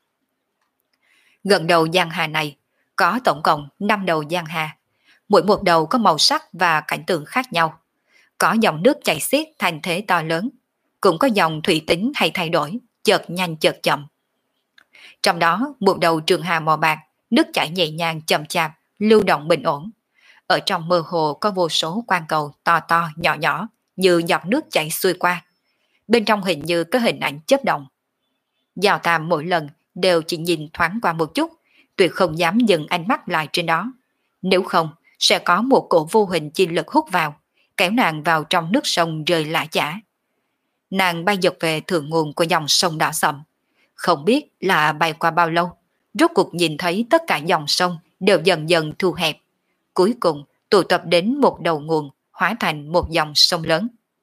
Gần đầu giang hà này có tổng cộng năm đầu giang hà, mỗi một đầu có màu sắc và cảnh tượng khác nhau. Có dòng nước chảy xiết thành thế to lớn, cũng có dòng thủy tính hay thay đổi, chợt nhanh chợt chậm. Trong đó một đầu trường hà màu bạc, nước chảy nhẹ nhàng chậm chạp, lưu động bình ổn. Ở trong mơ hồ có vô số quang cầu to to nhỏ nhỏ như giọt nước chảy xuôi qua. Bên trong hình như có hình ảnh chớp động. Giao Tam mỗi lần đều chỉ nhìn thoáng qua một chút, tuyệt không dám dừng ánh mắt lại trên đó. Nếu không, sẽ có một cổ vô hình chi lực hút vào, kéo nàng vào trong nước sông rơi lã chả. Nàng bay giật về thượng nguồn của dòng sông đỏ sậm. Không biết là bay qua bao lâu, rốt cuộc nhìn thấy tất cả dòng sông đều dần dần thu hẹp. Cuối cùng tụ tập đến một đầu nguồn, hóa thành một dòng sông lớn.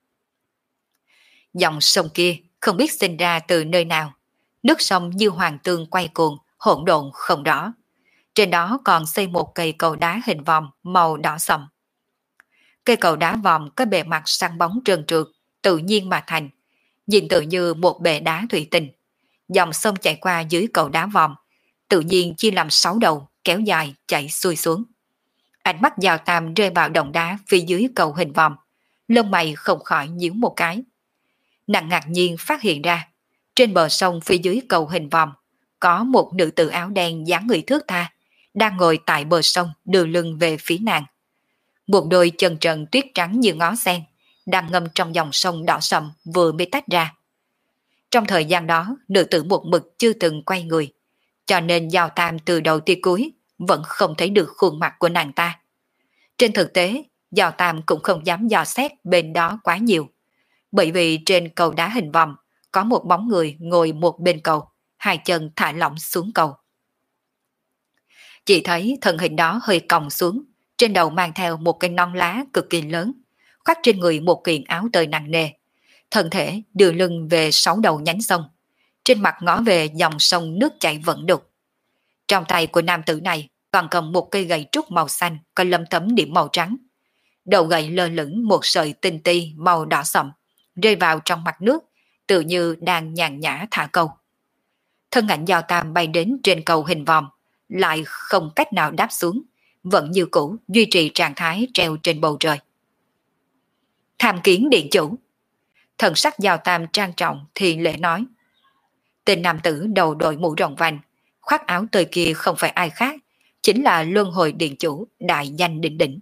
Dòng sông kia không biết sinh ra từ nơi nào. Nước sông như hoàng tương quay cuồng, hỗn độn không rõ. Trên đó còn xây một cây cầu đá hình vòm màu đỏ sậm. Cây cầu đá vòm có bề mặt sáng bóng trơn trượt, tự nhiên mà thành, nhìn tự như một bể đá thủy tinh. Dòng sông chảy qua dưới cầu đá vòm, tự nhiên chia làm sáu đầu, kéo dài chảy xuôi xuống. Ánh mắt Giao Tam rơi vào đồng đá phía dưới cầu hình vòm, lông mày không khỏi nhíu một cái. Nàng ngạc nhiên phát hiện ra, trên bờ sông phía dưới cầu hình vòm có một nữ tử áo đen dáng người thướt tha, đang ngồi tại bờ sông đưa lưng về phía nàng. Một đôi chân trần tuyết trắng như ngó sen, đang ngâm trong dòng sông đỏ sậm vừa mới tách ra. Trong thời gian đó, nữ tử một mực chưa từng quay người, cho nên Giao Tam từ đầu tới cuối vẫn không thấy được khuôn mặt của nàng ta. Trên thực tế, Giao Tam cũng không dám dò xét bên đó quá nhiều, bởi vì trên cầu đá hình vòm có một bóng người ngồi một bên cầu, hai chân thả lỏng xuống cầu. Chỉ thấy thân hình đó hơi còng xuống, trên đầu mang theo một cây non lá cực kỳ lớn, khoác trên người một kiện áo tơi nặng nề, thân thể đưa lưng về sáu đầu nhánh sông, trên mặt ngó về dòng sông nước chảy vẫn đục. Trong tay của nam tử này còn cầm một cây gậy trúc màu xanh có lấm tấm điểm màu trắng. Đầu gậy lơ lửng một sợi tinh ti màu đỏ sậm, rơi vào trong mặt nước, tự như đang nhàn nhã thả câu. thân ảnh Giao Tam bay đến trên cầu hình vòm, lại không cách nào đáp xuống, vẫn như cũ duy trì trạng thái treo trên bầu trời. Tham kiến điện chủ. Thần sắc Giao Tam trang trọng thì lễ nói. Tên nam tử đầu đội mũ rộng vành, khoác áo tơi kia không phải ai khác, chính là Luân Hồi điện chủ đại danh đỉnh đỉnh.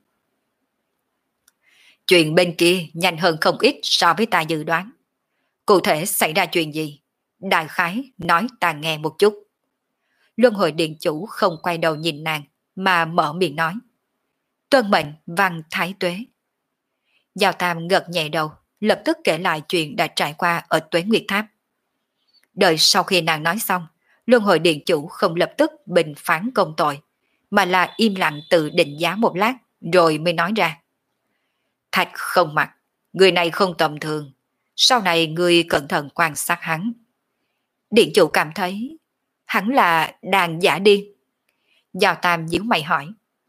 Chuyện bên kia nhanh hơn không ít so với ta dự đoán. Cụ thể xảy ra chuyện gì? Đại khái nói ta nghe một chút. Luân Hồi điện chủ không quay đầu nhìn nàng, mà mở miệng nói. Tuân mệnh văn thái tuế. Giao Tam gật nhẹ đầu, lập tức kể lại chuyện đã trải qua ở Tuế Nguyệt Tháp. Đợi sau khi nàng nói xong, Luân Hồi điện chủ không lập tức bình phán công tội, mà là im lặng tự định giá một lát, rồi mới nói ra. Thạch không mặt, người này không tầm thường, sau này người cẩn thận quan sát hắn. Điện chủ cảm thấy hắn là đàn giả điên. Giao Tam nhíu mày hỏi.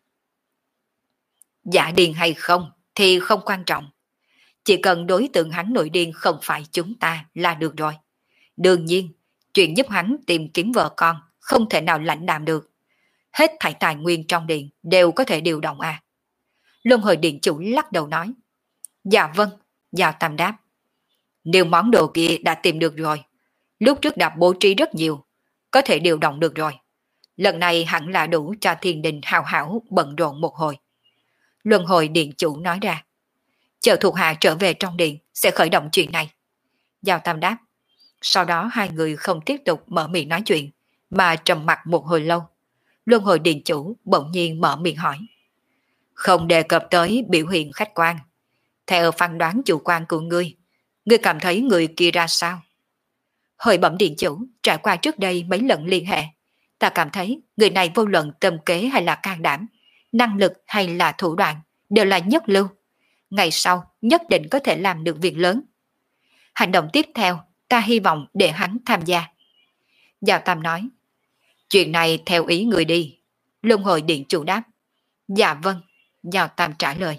Giả điên hay không thì không quan trọng, chỉ cần đối tượng hắn nội điên không phải chúng ta là được rồi. Đương nhiên, chuyện giúp hắn tìm kiếm vợ con không thể nào lãnh đạm được. Hết thảy tài nguyên trong điện đều có thể điều động à. Luân Hồi điện chủ lắc đầu nói. Dạ vâng, Giao Tam đáp. Nếu món đồ kia đã tìm được rồi, lúc trước đã bố trí rất nhiều, có thể điều động được rồi. Lần này hẳn là đủ cho thiên đình hào hảo bận rộn một hồi. Luân Hồi điện chủ nói ra. Chờ thuộc hạ trở về trong điện sẽ khởi động chuyện này. Giao Tam đáp. Sau đó hai người không tiếp tục mở miệng nói chuyện, mà trầm mặc một hồi lâu. Luân Hồi điện chủ bỗng nhiên mở miệng hỏi. Không đề cập tới biểu hiện khách quan. Theo phán đoán chủ quan của ngươi, ngươi cảm thấy người kia ra sao? Hồi bẩm điện chủ, trải qua trước đây mấy lần liên hệ, ta cảm thấy người này vô luận tâm kế hay là can đảm, năng lực hay là thủ đoạn, đều là nhất lưu. Ngày sau nhất định có thể làm được việc lớn. Hành động tiếp theo, ta hy vọng để hắn tham gia. Giao Tam nói. Chuyện này theo ý người đi. Luân Hồi điện chủ đáp. Dạ vâng, Giao Tam trả lời.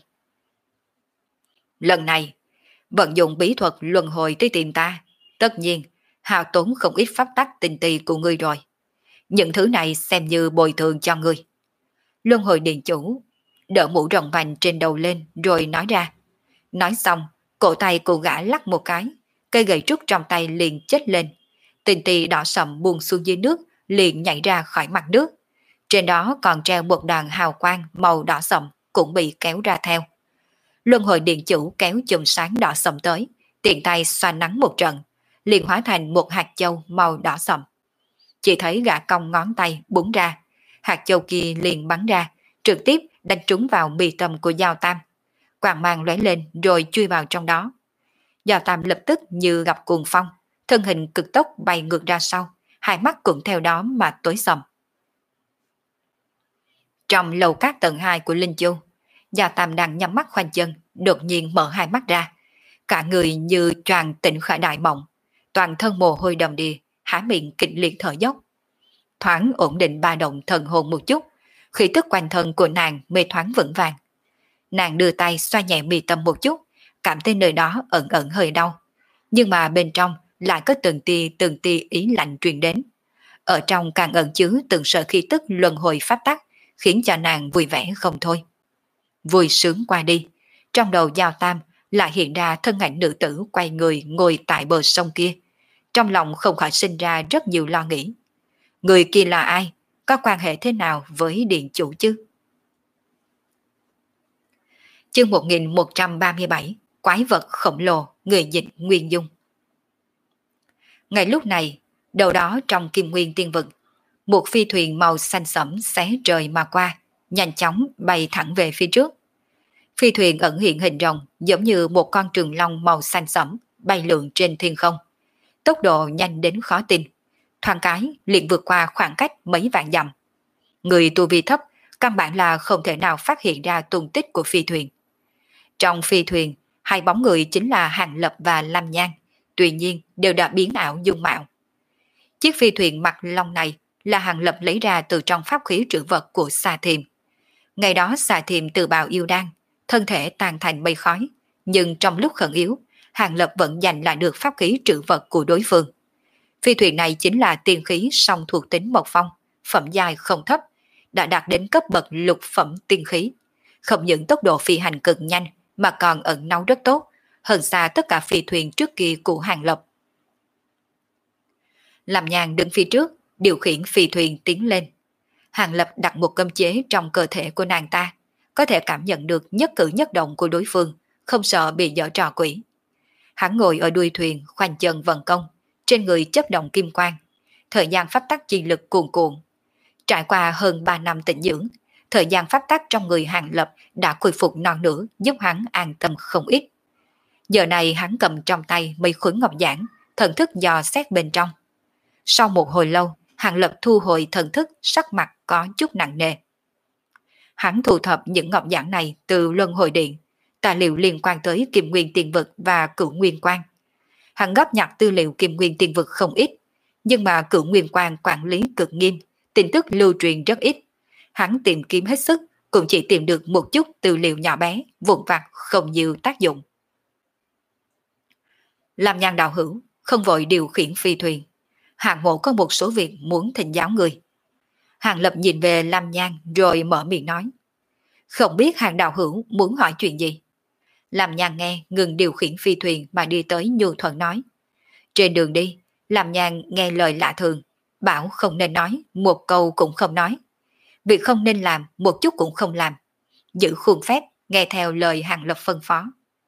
Lần này, vận dụng bí thuật luân hồi tới tìm ta, tất nhiên, hao tốn không ít pháp tắc tinh tì của ngươi rồi. Những thứ này xem như bồi thường cho ngươi. Luân Hồi điện chủ đỡ mũ rộng vành trên đầu lên rồi nói ra. Nói xong, cổ tay cô gã lắc một cái, cây gậy trúc trong tay liền chết lên. Tinh tì đỏ sậm buông xuống dưới nước, liền nhảy ra khỏi mặt nước. Trên đó còn treo một đoàn hào quang màu đỏ sậm cũng bị kéo ra theo. Luân Hồi điện chủ kéo chùm sáng đỏ sậm tới, tiện tay xoa nắng một trận, liền hóa thành một hạt châu màu đỏ sậm. Chỉ thấy gã cong ngón tay búng ra, hạt châu kia liền bắn ra, trực tiếp đánh trúng vào mi tâm của Giao Tam. Quang mang lóe lên rồi chui vào trong đó. Giao Tam lập tức như gặp cuồng phong, thân hình cực tốc bay ngược ra sau, hai mắt cũng theo đó mà tối sầm. Trong lầu các tầng hai của Linh Châu, Giao Tam đang nhắm mắt khoanh chân, đột nhiên mở hai mắt ra. Cả người như choàng tỉnh khỏi đại mộng, toàn thân mồ hôi đầm đìa, há miệng kịch liệt thở dốc. Thoáng ổn định ba động thần hồn một chút, khí tức quanh thân của nàng mê thoáng vững vàng. Nàng đưa tay xoa nhẹ mi tâm một chút, cảm thấy nơi đó ẩn ẩn hơi đau, nhưng mà bên trong lại có từng tia từng tia ý lạnh truyền đến. Ở trong càng ẩn chứa từng sợi khí tức luân hồi pháp tắc, khiến cho nàng vui vẻ không thôi. Vui sướng qua đi, trong đầu Giao Tam lại hiện ra thân ảnh nữ tử quay người ngồi tại bờ sông kia. Trong lòng không khỏi sinh ra rất nhiều lo nghĩ. Người kia là ai? Có quan hệ thế nào với điện chủ chứ? Chương một nghìn một trăm ba mươi bảy, Quái vật khổng lồ, người dịch Nguyên Dung. Ngay lúc này, đầu đó trong Kim Nguyên Tiên Vực, một phi thuyền màu xanh sẫm xé trời mà qua, nhanh chóng bay thẳng về phía trước. Phi thuyền ẩn hiện hình rồng giống như một con trường long màu xanh sẫm bay lượn trên thiên không. Tốc độ nhanh đến khó tin, thoáng cái liền vượt qua khoảng cách mấy vạn dặm. Người tu vi thấp căn bản là không thể nào phát hiện ra tung tích của phi thuyền. Trong phi thuyền, hai bóng người chính là Hàng Lập và Lam Nhan, tuy nhiên đều đã biến ảo dung mạo. Chiếc phi thuyền mặt long này là Hàng Lập lấy ra từ trong pháp khí trữ vật của Xà Thiềm. Ngày đó Xà Thiềm từ bào yêu đan, thân thể tan thành mây khói, nhưng trong lúc khẩn yếu, Hàng Lập vẫn giành lại được pháp khí trữ vật của đối phương. Phi thuyền này chính là tiên khí song thuộc tính mộc phong, phẩm giai không thấp, đã đạt đến cấp bậc lục phẩm tiên khí. Không những tốc độ phi hành cực nhanh mà còn ẩn náu rất tốt, hơn xa tất cả phi thuyền trước kia của Hàng Lập. Làm Nhàn đứng phía trước, điều khiển phi thuyền tiến lên. Hàng Lập đặt một cấm chế trong cơ thể của nàng ta, có thể cảm nhận được nhất cử nhất động của đối phương, không sợ bị dở trò quỷ. Hắn ngồi ở đuôi thuyền, khoanh chân vận công, trên người chấp động kim quang, thời gian pháp tắc chi lực cuồn cuộn. Trải qua hơn ba năm tĩnh dưỡng, thời gian pháp tắc trong người Hàng Lập đã khôi phục non nửa, giúp hắn an tâm không ít. Giờ này hắn cầm trong tay mấy khối ngọc giản, thần thức dò xét bên trong. Sau một hồi lâu, Hàng Lập thu hồi thần thức, sắc mặt có chút nặng nề. Hắn thu thập những ngọc giản này từ Luân Hồi Điện, tài liệu liên quan tới Kim Nguyên Tiền Vực và Cửu Nguyên Quan. Hắn góp nhặt tư liệu Kim Nguyên Tiền Vực không ít, nhưng mà Cửu Nguyên Quan quản lý cực nghiêm, tin tức lưu truyền rất ít. Hắn tìm kiếm hết sức, cũng chỉ tìm được một chút tư liệu nhỏ bé, vụn vặt không nhiều tác dụng. Làm Nhàn đạo hữu, không vội điều khiển phi thuyền. Hạng Mộ có một số việc muốn thỉnh giáo người. Hàng Lập nhìn về Lam Nhan rồi mở miệng nói. Không biết Hàng đạo hữu muốn hỏi chuyện gì? Lam Nhan nghe ngừng điều khiển phi thuyền mà đi tới nhu thuận nói. Trên đường đi, Lam Nhan nghe lời lạ thường, bảo không nên nói, một câu cũng không nói. Việc không nên làm, một chút cũng không làm. Giữ khuôn phép, nghe theo lời Hàng Lập phân phó.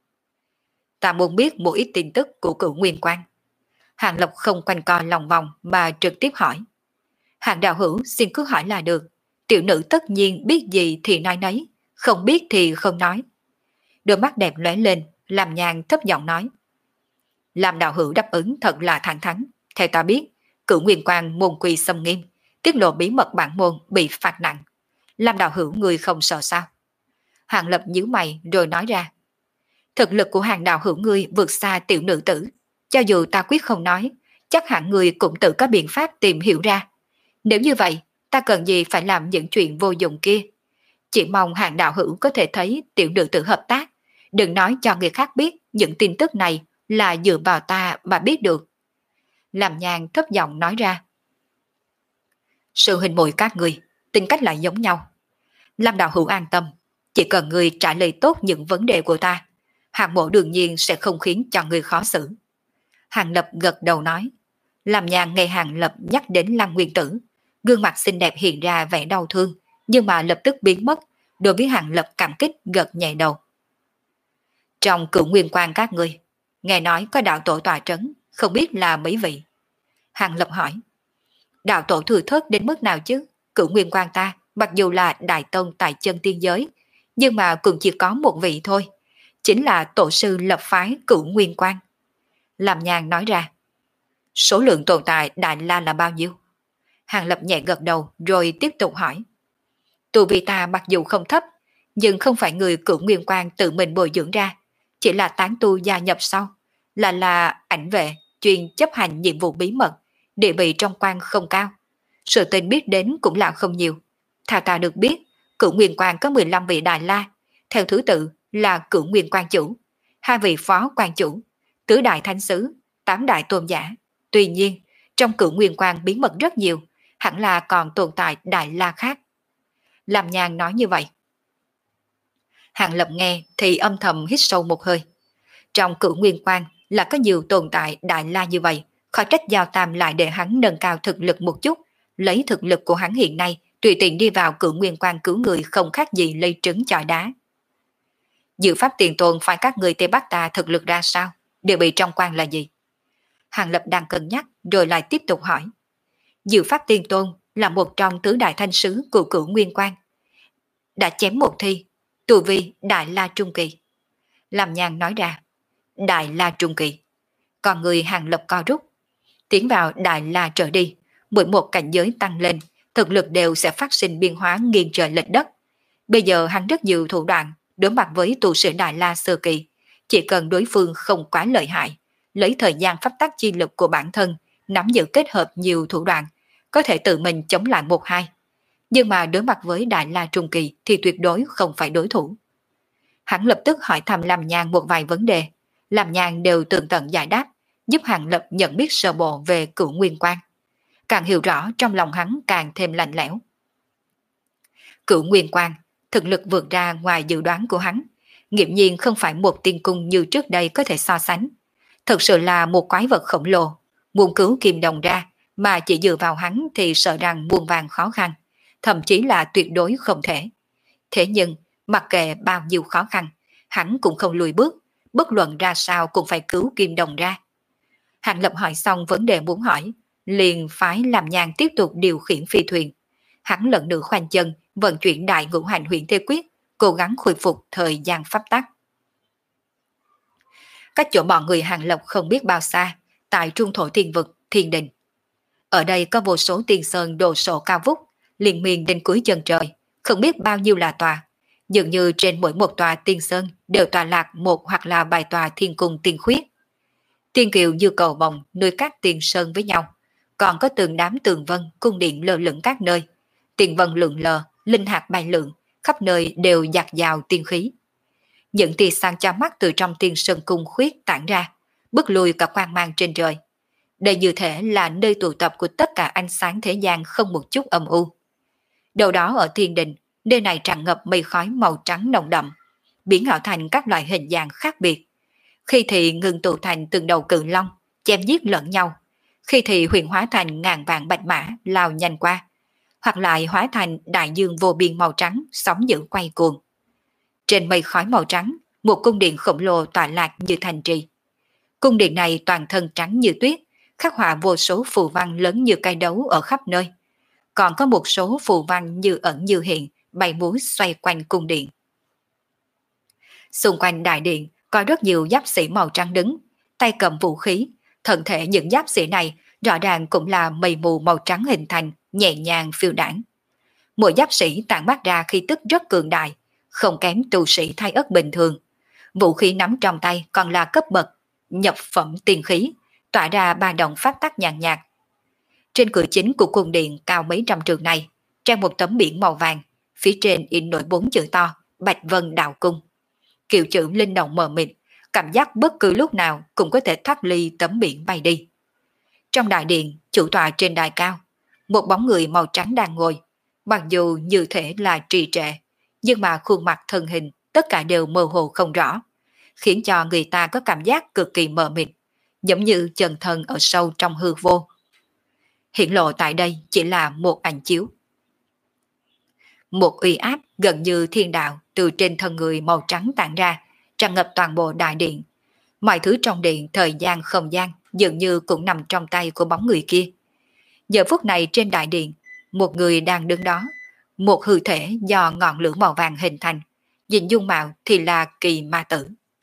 Ta muốn biết một ít tin tức của Cửu Nguyên Quan. Hàng Lập không quanh co lòng vòng mà trực tiếp hỏi. Hàng đạo hữu xin cứ hỏi là được. Tiểu nữ tất nhiên biết gì thì nói nấy, không biết thì không nói. Đôi mắt đẹp lóe lên, Làm Nhàn thấp giọng nói. Làm đạo hữu đáp ứng thật là thẳng thắn. Theo ta biết, Cửu Nguyên Quan môn quy xâm nghiêm, tiết lộ bí mật bản môn bị phạt nặng. Làm đạo hữu người không sợ sao? Hàng Lập nhíu mày rồi nói ra. Thực lực của Hàng đạo hữu ngươi vượt xa tiểu nữ tử. Cho dù ta quyết không nói, chắc hẳn người cũng tự có biện pháp tìm hiểu ra. Nếu như vậy, ta cần gì phải làm những chuyện vô dụng kia? Chỉ mong Hàng đạo hữu có thể thấy tiểu nữ tử hợp tác. Đừng nói cho người khác biết những tin tức này là dựa vào ta mà biết được. Làm Nhàn thấp giọng nói ra. Sự hình mùi các người, tính cách lại giống nhau. Làm đạo hữu an tâm, chỉ cần người trả lời tốt những vấn đề của ta, Hàng Mộ đương nhiên sẽ không khiến cho người khó xử. Hàng Lập gật đầu nói. Làm Nhàn nghe Hàng Lập nhắc đến Lăng Nguyên Tử, gương mặt xinh đẹp hiện ra vẻ đau thương, nhưng mà lập tức biến mất, đối với Hàng Lập cảm kích gật nhẹ đầu. Trong Cửu Nguyên Quan các ngươi, nghe nói có đạo tổ tòa trấn, không biết là mấy vị? Hàng Lập hỏi. Đạo tổ thừa thớt đến mức nào chứ? Cửu Nguyên Quan ta, mặc dù là đại tông tại chân tiên giới, nhưng mà cũng chỉ có một vị thôi, chính là tổ sư lập phái Cửu Nguyên Quan. Làm Nhàn nói ra. Số lượng tồn tại Đại La là bao nhiêu? Hàng Lập nhẹ gật đầu rồi tiếp tục hỏi. Tu vi ta mặc dù không thấp, nhưng không phải người Cửu Nguyên Quan tự mình bồi dưỡng ra, chỉ là tán tu gia nhập sau, là là ảnh vệ, chuyên chấp hành nhiệm vụ bí mật, địa vị trong quan không cao. Sự tình biết đến cũng là không nhiều. Theo ta được biết, Cửu Nguyên Quan có mười lăm vị Đại La, theo thứ tự là Cửu Nguyên Quan chủ, hai vị phó quan chủ, tứ đại thánh sứ, tám đại tôn giả. Tuy nhiên, trong Cửu Nguyên Quan bí mật rất nhiều, hẳn là còn tồn tại Đại La khác. Làm Nhàn nói như vậy. Hàng Lập nghe thì âm thầm hít sâu một hơi. Trong Cửu Nguyên Quan là có nhiều tồn tại Đại La như vậy, khỏi trách Giao Tam lại để hắn nâng cao thực lực một chút, lấy thực lực của hắn hiện nay, tùy tiện đi vào Cửu Nguyên Quan cứu người không khác gì lấy trứng chọi đá. Dự pháp tiền tôn phải các người Tây Bắc ta thực lực ra sao? Địa vị trong quan là gì? Hàng Lập đang cân nhắc rồi lại tiếp tục hỏi. Dự pháp tiên tôn là một trong tứ đại thanh sứ của Cửu Nguyên Quan. Đã chém một thi, tu vi Đại La Trung Kỳ. Làm Nhàn nói ra. Đại La Trung Kỳ. Còn người Hàng Lập co rút. Tiến vào Đại La trở đi, mỗi một cảnh giới tăng lên, thực lực đều sẽ phát sinh biến hóa nghiêng trời lệch đất. Bây giờ hắn rất nhiều thủ đoạn, đối mặt với tu sĩ Đại La sơ kỳ, chỉ cần đối phương không quá lợi hại, lấy thời gian pháp tắc chi lực của bản thân, nắm giữ kết hợp nhiều thủ đoạn, có thể tự mình chống lại một hai. Nhưng mà đối mặt với Đại La Trung Kỳ thì tuyệt đối không phải đối thủ. Hắn lập tức hỏi thăm Làm Nhàn một vài vấn đề, Làm Nhàn đều tường tận giải đáp, giúp Hàng Lập nhận biết sơ bộ về Cửu Nguyên Quan. Càng hiểu rõ trong lòng hắn càng thêm lạnh lẽo. Cửu Nguyên Quan, thực lực vượt ra ngoài dự đoán của hắn, nghiễm nhiên không phải một tiên cung như trước đây có thể so sánh. Thật sự là một quái vật khổng lồ, muốn cứu Kim Đồng ra mà chỉ dựa vào hắn thì sợ rằng muôn vàng khó khăn, thậm chí là tuyệt đối không thể. Thế nhưng, mặc kệ bao nhiêu khó khăn, hắn cũng không lùi bước, bất luận ra sao cũng phải cứu Kim Đồng ra. Hàng Lập hỏi xong vấn đề muốn hỏi, liền phái làm nhàn tiếp tục điều khiển phi thuyền. Hắn lần nữa khoanh chân, vận chuyển đại ngũ hành huyền thế quyết, cố gắng khôi phục thời gian pháp tắc. Cách chỗ bọn người Hàng Lập không biết bao xa, tại trung thổ thiên vực, thiên đình. Ở đây có vô số tiên sơn đồ sộ cao vút, liên miên đến cuối chân trời, không biết bao nhiêu là tòa. Dường như trên mỗi một tòa tiên sơn đều tòa lạc một hoặc là vài tòa thiên cung tiên khuyết. Tiên kiều như cầu vồng nuôi các tiên sơn với nhau, còn có từng đám tường vân cung điện lơ lửng các nơi. Tiền vân lượn lờ, linh hạt bay lượn, khắp nơi đều dạt dào tiên khí. Những tia sáng cho mắt từ trong tiên sơn cung khuyết tản ra, bức lùi cả quang mang trên trời. Đây như thể là nơi tụ tập của tất cả ánh sáng thế gian không một chút âm u. Đầu đó ở thiên đình, nơi này tràn ngập mây khói màu trắng nồng đậm, biến ảo thành các loại hình dạng khác biệt. Khi thì ngừng tụ thành từng đầu cự long, chém giết lẫn nhau. Khi thì huyền hóa thành ngàn vạn bạch mã lao nhanh qua, hoặc lại hóa thành đại dương vô biên màu trắng sóng dữ quay cuồng. Trên mây khói màu trắng, một cung điện khổng lồ tọa lạc như thành trì. Cung điện này toàn thân trắng như tuyết, khắc họa vô số phù văn lớn như cây đấu ở khắp nơi. Còn có một số phù văn như ẩn như hiện, bay múa xoay quanh cung điện. Xung quanh đại điện có rất nhiều giáp sĩ màu trắng đứng, tay cầm vũ khí. Thân thể những giáp sĩ này rõ ràng cũng là mây mù màu trắng hình thành, nhẹ nhàng phiêu đãng. Mỗi giáp sĩ tản mát ra khí tức rất cường đại, không kém tu sĩ thái ất bình thường. Vũ khí nắm trong tay còn là cấp bậc nhập phẩm tiên khí, tỏa ra ba động pháp tắc nhàn nhạt. Trên cửa chính của cung điện cao mấy trăm trượng này, treo một tấm biển màu vàng, phía trên in nổi bốn chữ to, Bạch Vân Đạo Cung. Kiểu chữ linh động mờ mịt, cảm giác bất cứ lúc nào cũng có thể thoát ly tấm biển bay đi. Trong đại điện, chủ tọa trên đài cao, một bóng người màu trắng đang ngồi. Mặc dù như thể là trì trệ, nhưng mà khuôn mặt thân hình tất cả đều mơ hồ không rõ, khiến cho người ta có cảm giác cực kỳ mờ mịt, giống như chân thân ở sâu trong hư vô. Hiện lộ tại đây chỉ là một ảnh chiếu. Một uy áp gần như thiên đạo từ trên thân người màu trắng tản ra, tràn ngập toàn bộ đại điện. Mọi thứ trong điện, thời gian, không gian dường như cũng nằm trong tay của bóng người kia. Giờ phút này trên đại điện, một người đang đứng đó, một hư thể do ngọn lửa màu vàng hình thành, nhìn dung mạo thì là Kỳ Ma Tử.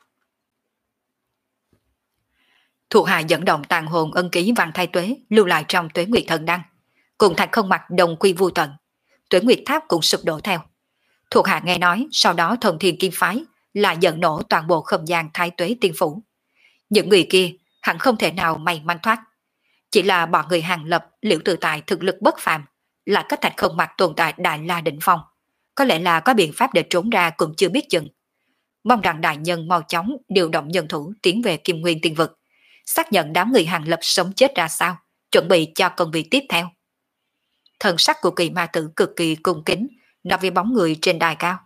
Thuộc hạ dẫn động tàn hồn ân ký Văn Thái Tuế lưu lại trong Tuế Nguyệt Thần Đăng, cùng Thạch Không Mặc đồng quy vu tận. Tuế Nguyệt Tháp cũng sụp đổ theo. Thuộc hạ nghe nói sau đó Thần Thiên Kim Phái là dẫn nổ toàn bộ không gian Thái Tuế Tiên Phủ. Những người kia hẳn không thể nào may mắn thoát. Chỉ là bọn người Hàng Lập, Liễu Tự Tại thực lực bất phàm, là cách Thạch Không Mặc tồn tại Đại La đỉnh phong, có lẽ là có biện pháp để trốn ra cũng chưa biết chừng. Mong rằng đại nhân mau chóng điều động nhân thủ tiến về Kim Nguyên Tiên Vực, xác nhận đám người Hàng Lập sống chết ra sao, chuẩn bị cho công việc tiếp theo. Thần sắc của Kỳ Ma Tử cực kỳ cung kính, nói với bóng người trên đài cao.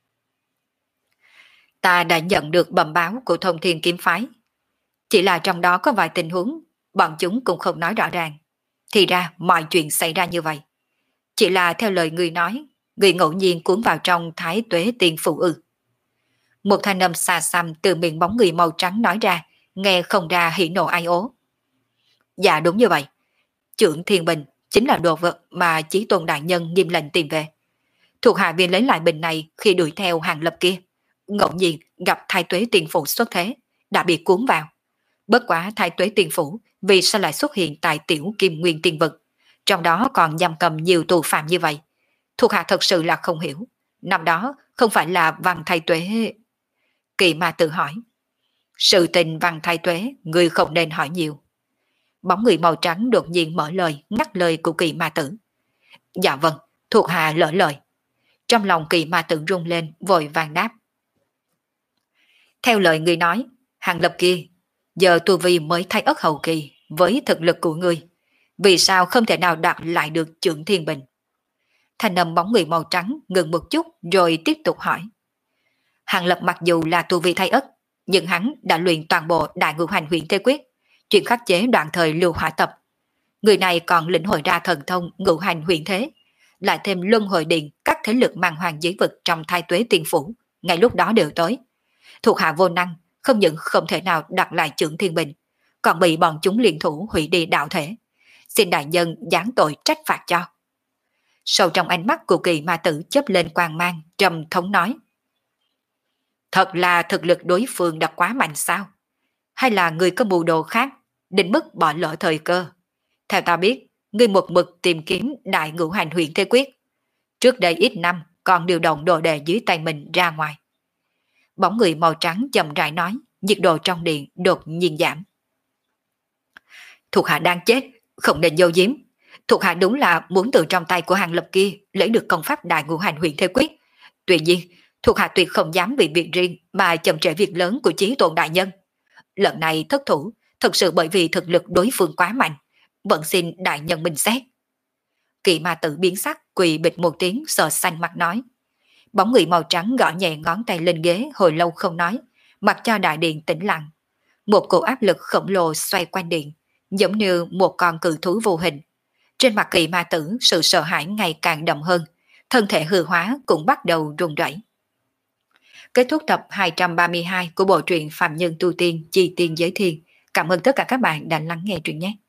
Ta đã nhận được bẩm báo của Thông Thiên Kiếm Phái, chỉ là trong đó có vài tình huống bọn chúng cũng không nói rõ ràng. Thì ra mọi chuyện xảy ra như vậy. Chỉ là theo lời người nói, người ngẫu nhiên cuốn vào trong Thái Tuế Tiên Phủ ư. Một thanh âm xa xăm từ miệng bóng người màu trắng nói ra, nghe không ra hỉ nộ ai ố. Dạ đúng như vậy. Trưởng Thiên Bình chính là đồ vật mà Chí Tôn đại nhân nghiêm lệnh tìm về. Thuộc hạ viên lấy lại bình này khi đuổi theo Hàng Lập kia, ngẫu nhiên gặp Thái Tuế Tiên Phủ xuất thế, đã bị cuốn vào. Bất quá Thái Tuế Tiên Phủ vì sao lại xuất hiện tại Tiểu Kim Nguyên Tiên Vực, trong đó còn giam cầm nhiều tù phạm như vậy. Thuộc hạ thật sự là không hiểu, năm đó không phải là Văn Thái Tuế... Kỳ Ma tự hỏi. Sự tình Văn Thái Tuế, người không nên hỏi nhiều. Bóng người màu trắng đột nhiên mở lời, ngắt lời của Kỳ Ma Tử. Dạ vâng, thuộc hạ lỡ lời. Trong lòng Kỳ Ma Tử rung lên, vội vàng đáp. Theo lời người nói, Hàng Lập kia, Giờ tu vi mới thay ất hậu kỳ với thực lực của ngươi, vì sao không thể nào đạt lại được chưởng thiên bình? Thanh âm bóng người màu trắng ngừng một chút rồi tiếp tục hỏi. Hàng Lập mặc dù là tu vi thay ất, nhưng hắn đã luyện toàn bộ đại ngũ hành huyền thế quyết, chuyện khắc chế đoạn thời lưu hỏa tập. Người này còn lĩnh hội ra thần thông ngũ hành huyền thế, lại thêm luân hồi điện các thế lực mang hoàng giới vực trong thai tuế tiên phủ, ngay lúc đó đều tới. Thuộc hạ vô năng, không những không thể nào đặt lại chưởng thiên bình, còn bị bọn chúng liên thủ hủy đi đạo thể. Xin đại nhân giáng tội trách phạt cho. Sâu trong ánh mắt của kỳ ma tử chớp lên quang mang, trầm thống nói. Thật là thực lực đối phương đã quá mạnh sao? Hay là người có mưu đồ khác, định mức bỏ lỡ thời cơ? Theo ta biết, ngươi một mực tìm kiếm đại ngũ hành huyền thế quyết. Trước đây ít năm còn điều động đồ đề dưới tay mình ra ngoài. Bóng người màu trắng chậm rãi nói, nhiệt độ trong điện đột nhiên giảm. Thuộc hạ đang chết, không nên giấu giếm. Thuộc hạ đúng là muốn từ trong tay của Hàng Lập kia lấy được công pháp đại ngũ hành huyền thế quyết. Tuy nhiên, thuộc hạ tuyệt không dám vì việc riêng mà chậm trễ việc lớn của Chí Tôn đại nhân. Lần này thất thủ, thực sự bởi vì thực lực đối phương quá mạnh, vẫn xin đại nhân minh xét. Kỳ ma tử biến sắc, quỳ bịch một tiếng, sờ xanh mặt nói. Bóng người màu trắng gõ nhẹ ngón tay lên ghế hồi lâu không nói, mặc cho đại điện tĩnh lặng. Một cổ áp lực khổng lồ xoay quanh điện, giống như một con cự thú vô hình. Trên mặt kỳ ma tử, sự sợ hãi ngày càng đậm hơn, thân thể hư hóa cũng bắt đầu run rẩy. Kết thúc tập hai trăm ba mươi hai của bộ truyện Phạm Nhân Tu Tiên Chi Tiên Giới Thiên. Cảm ơn tất cả các bạn đã lắng nghe truyện nhé.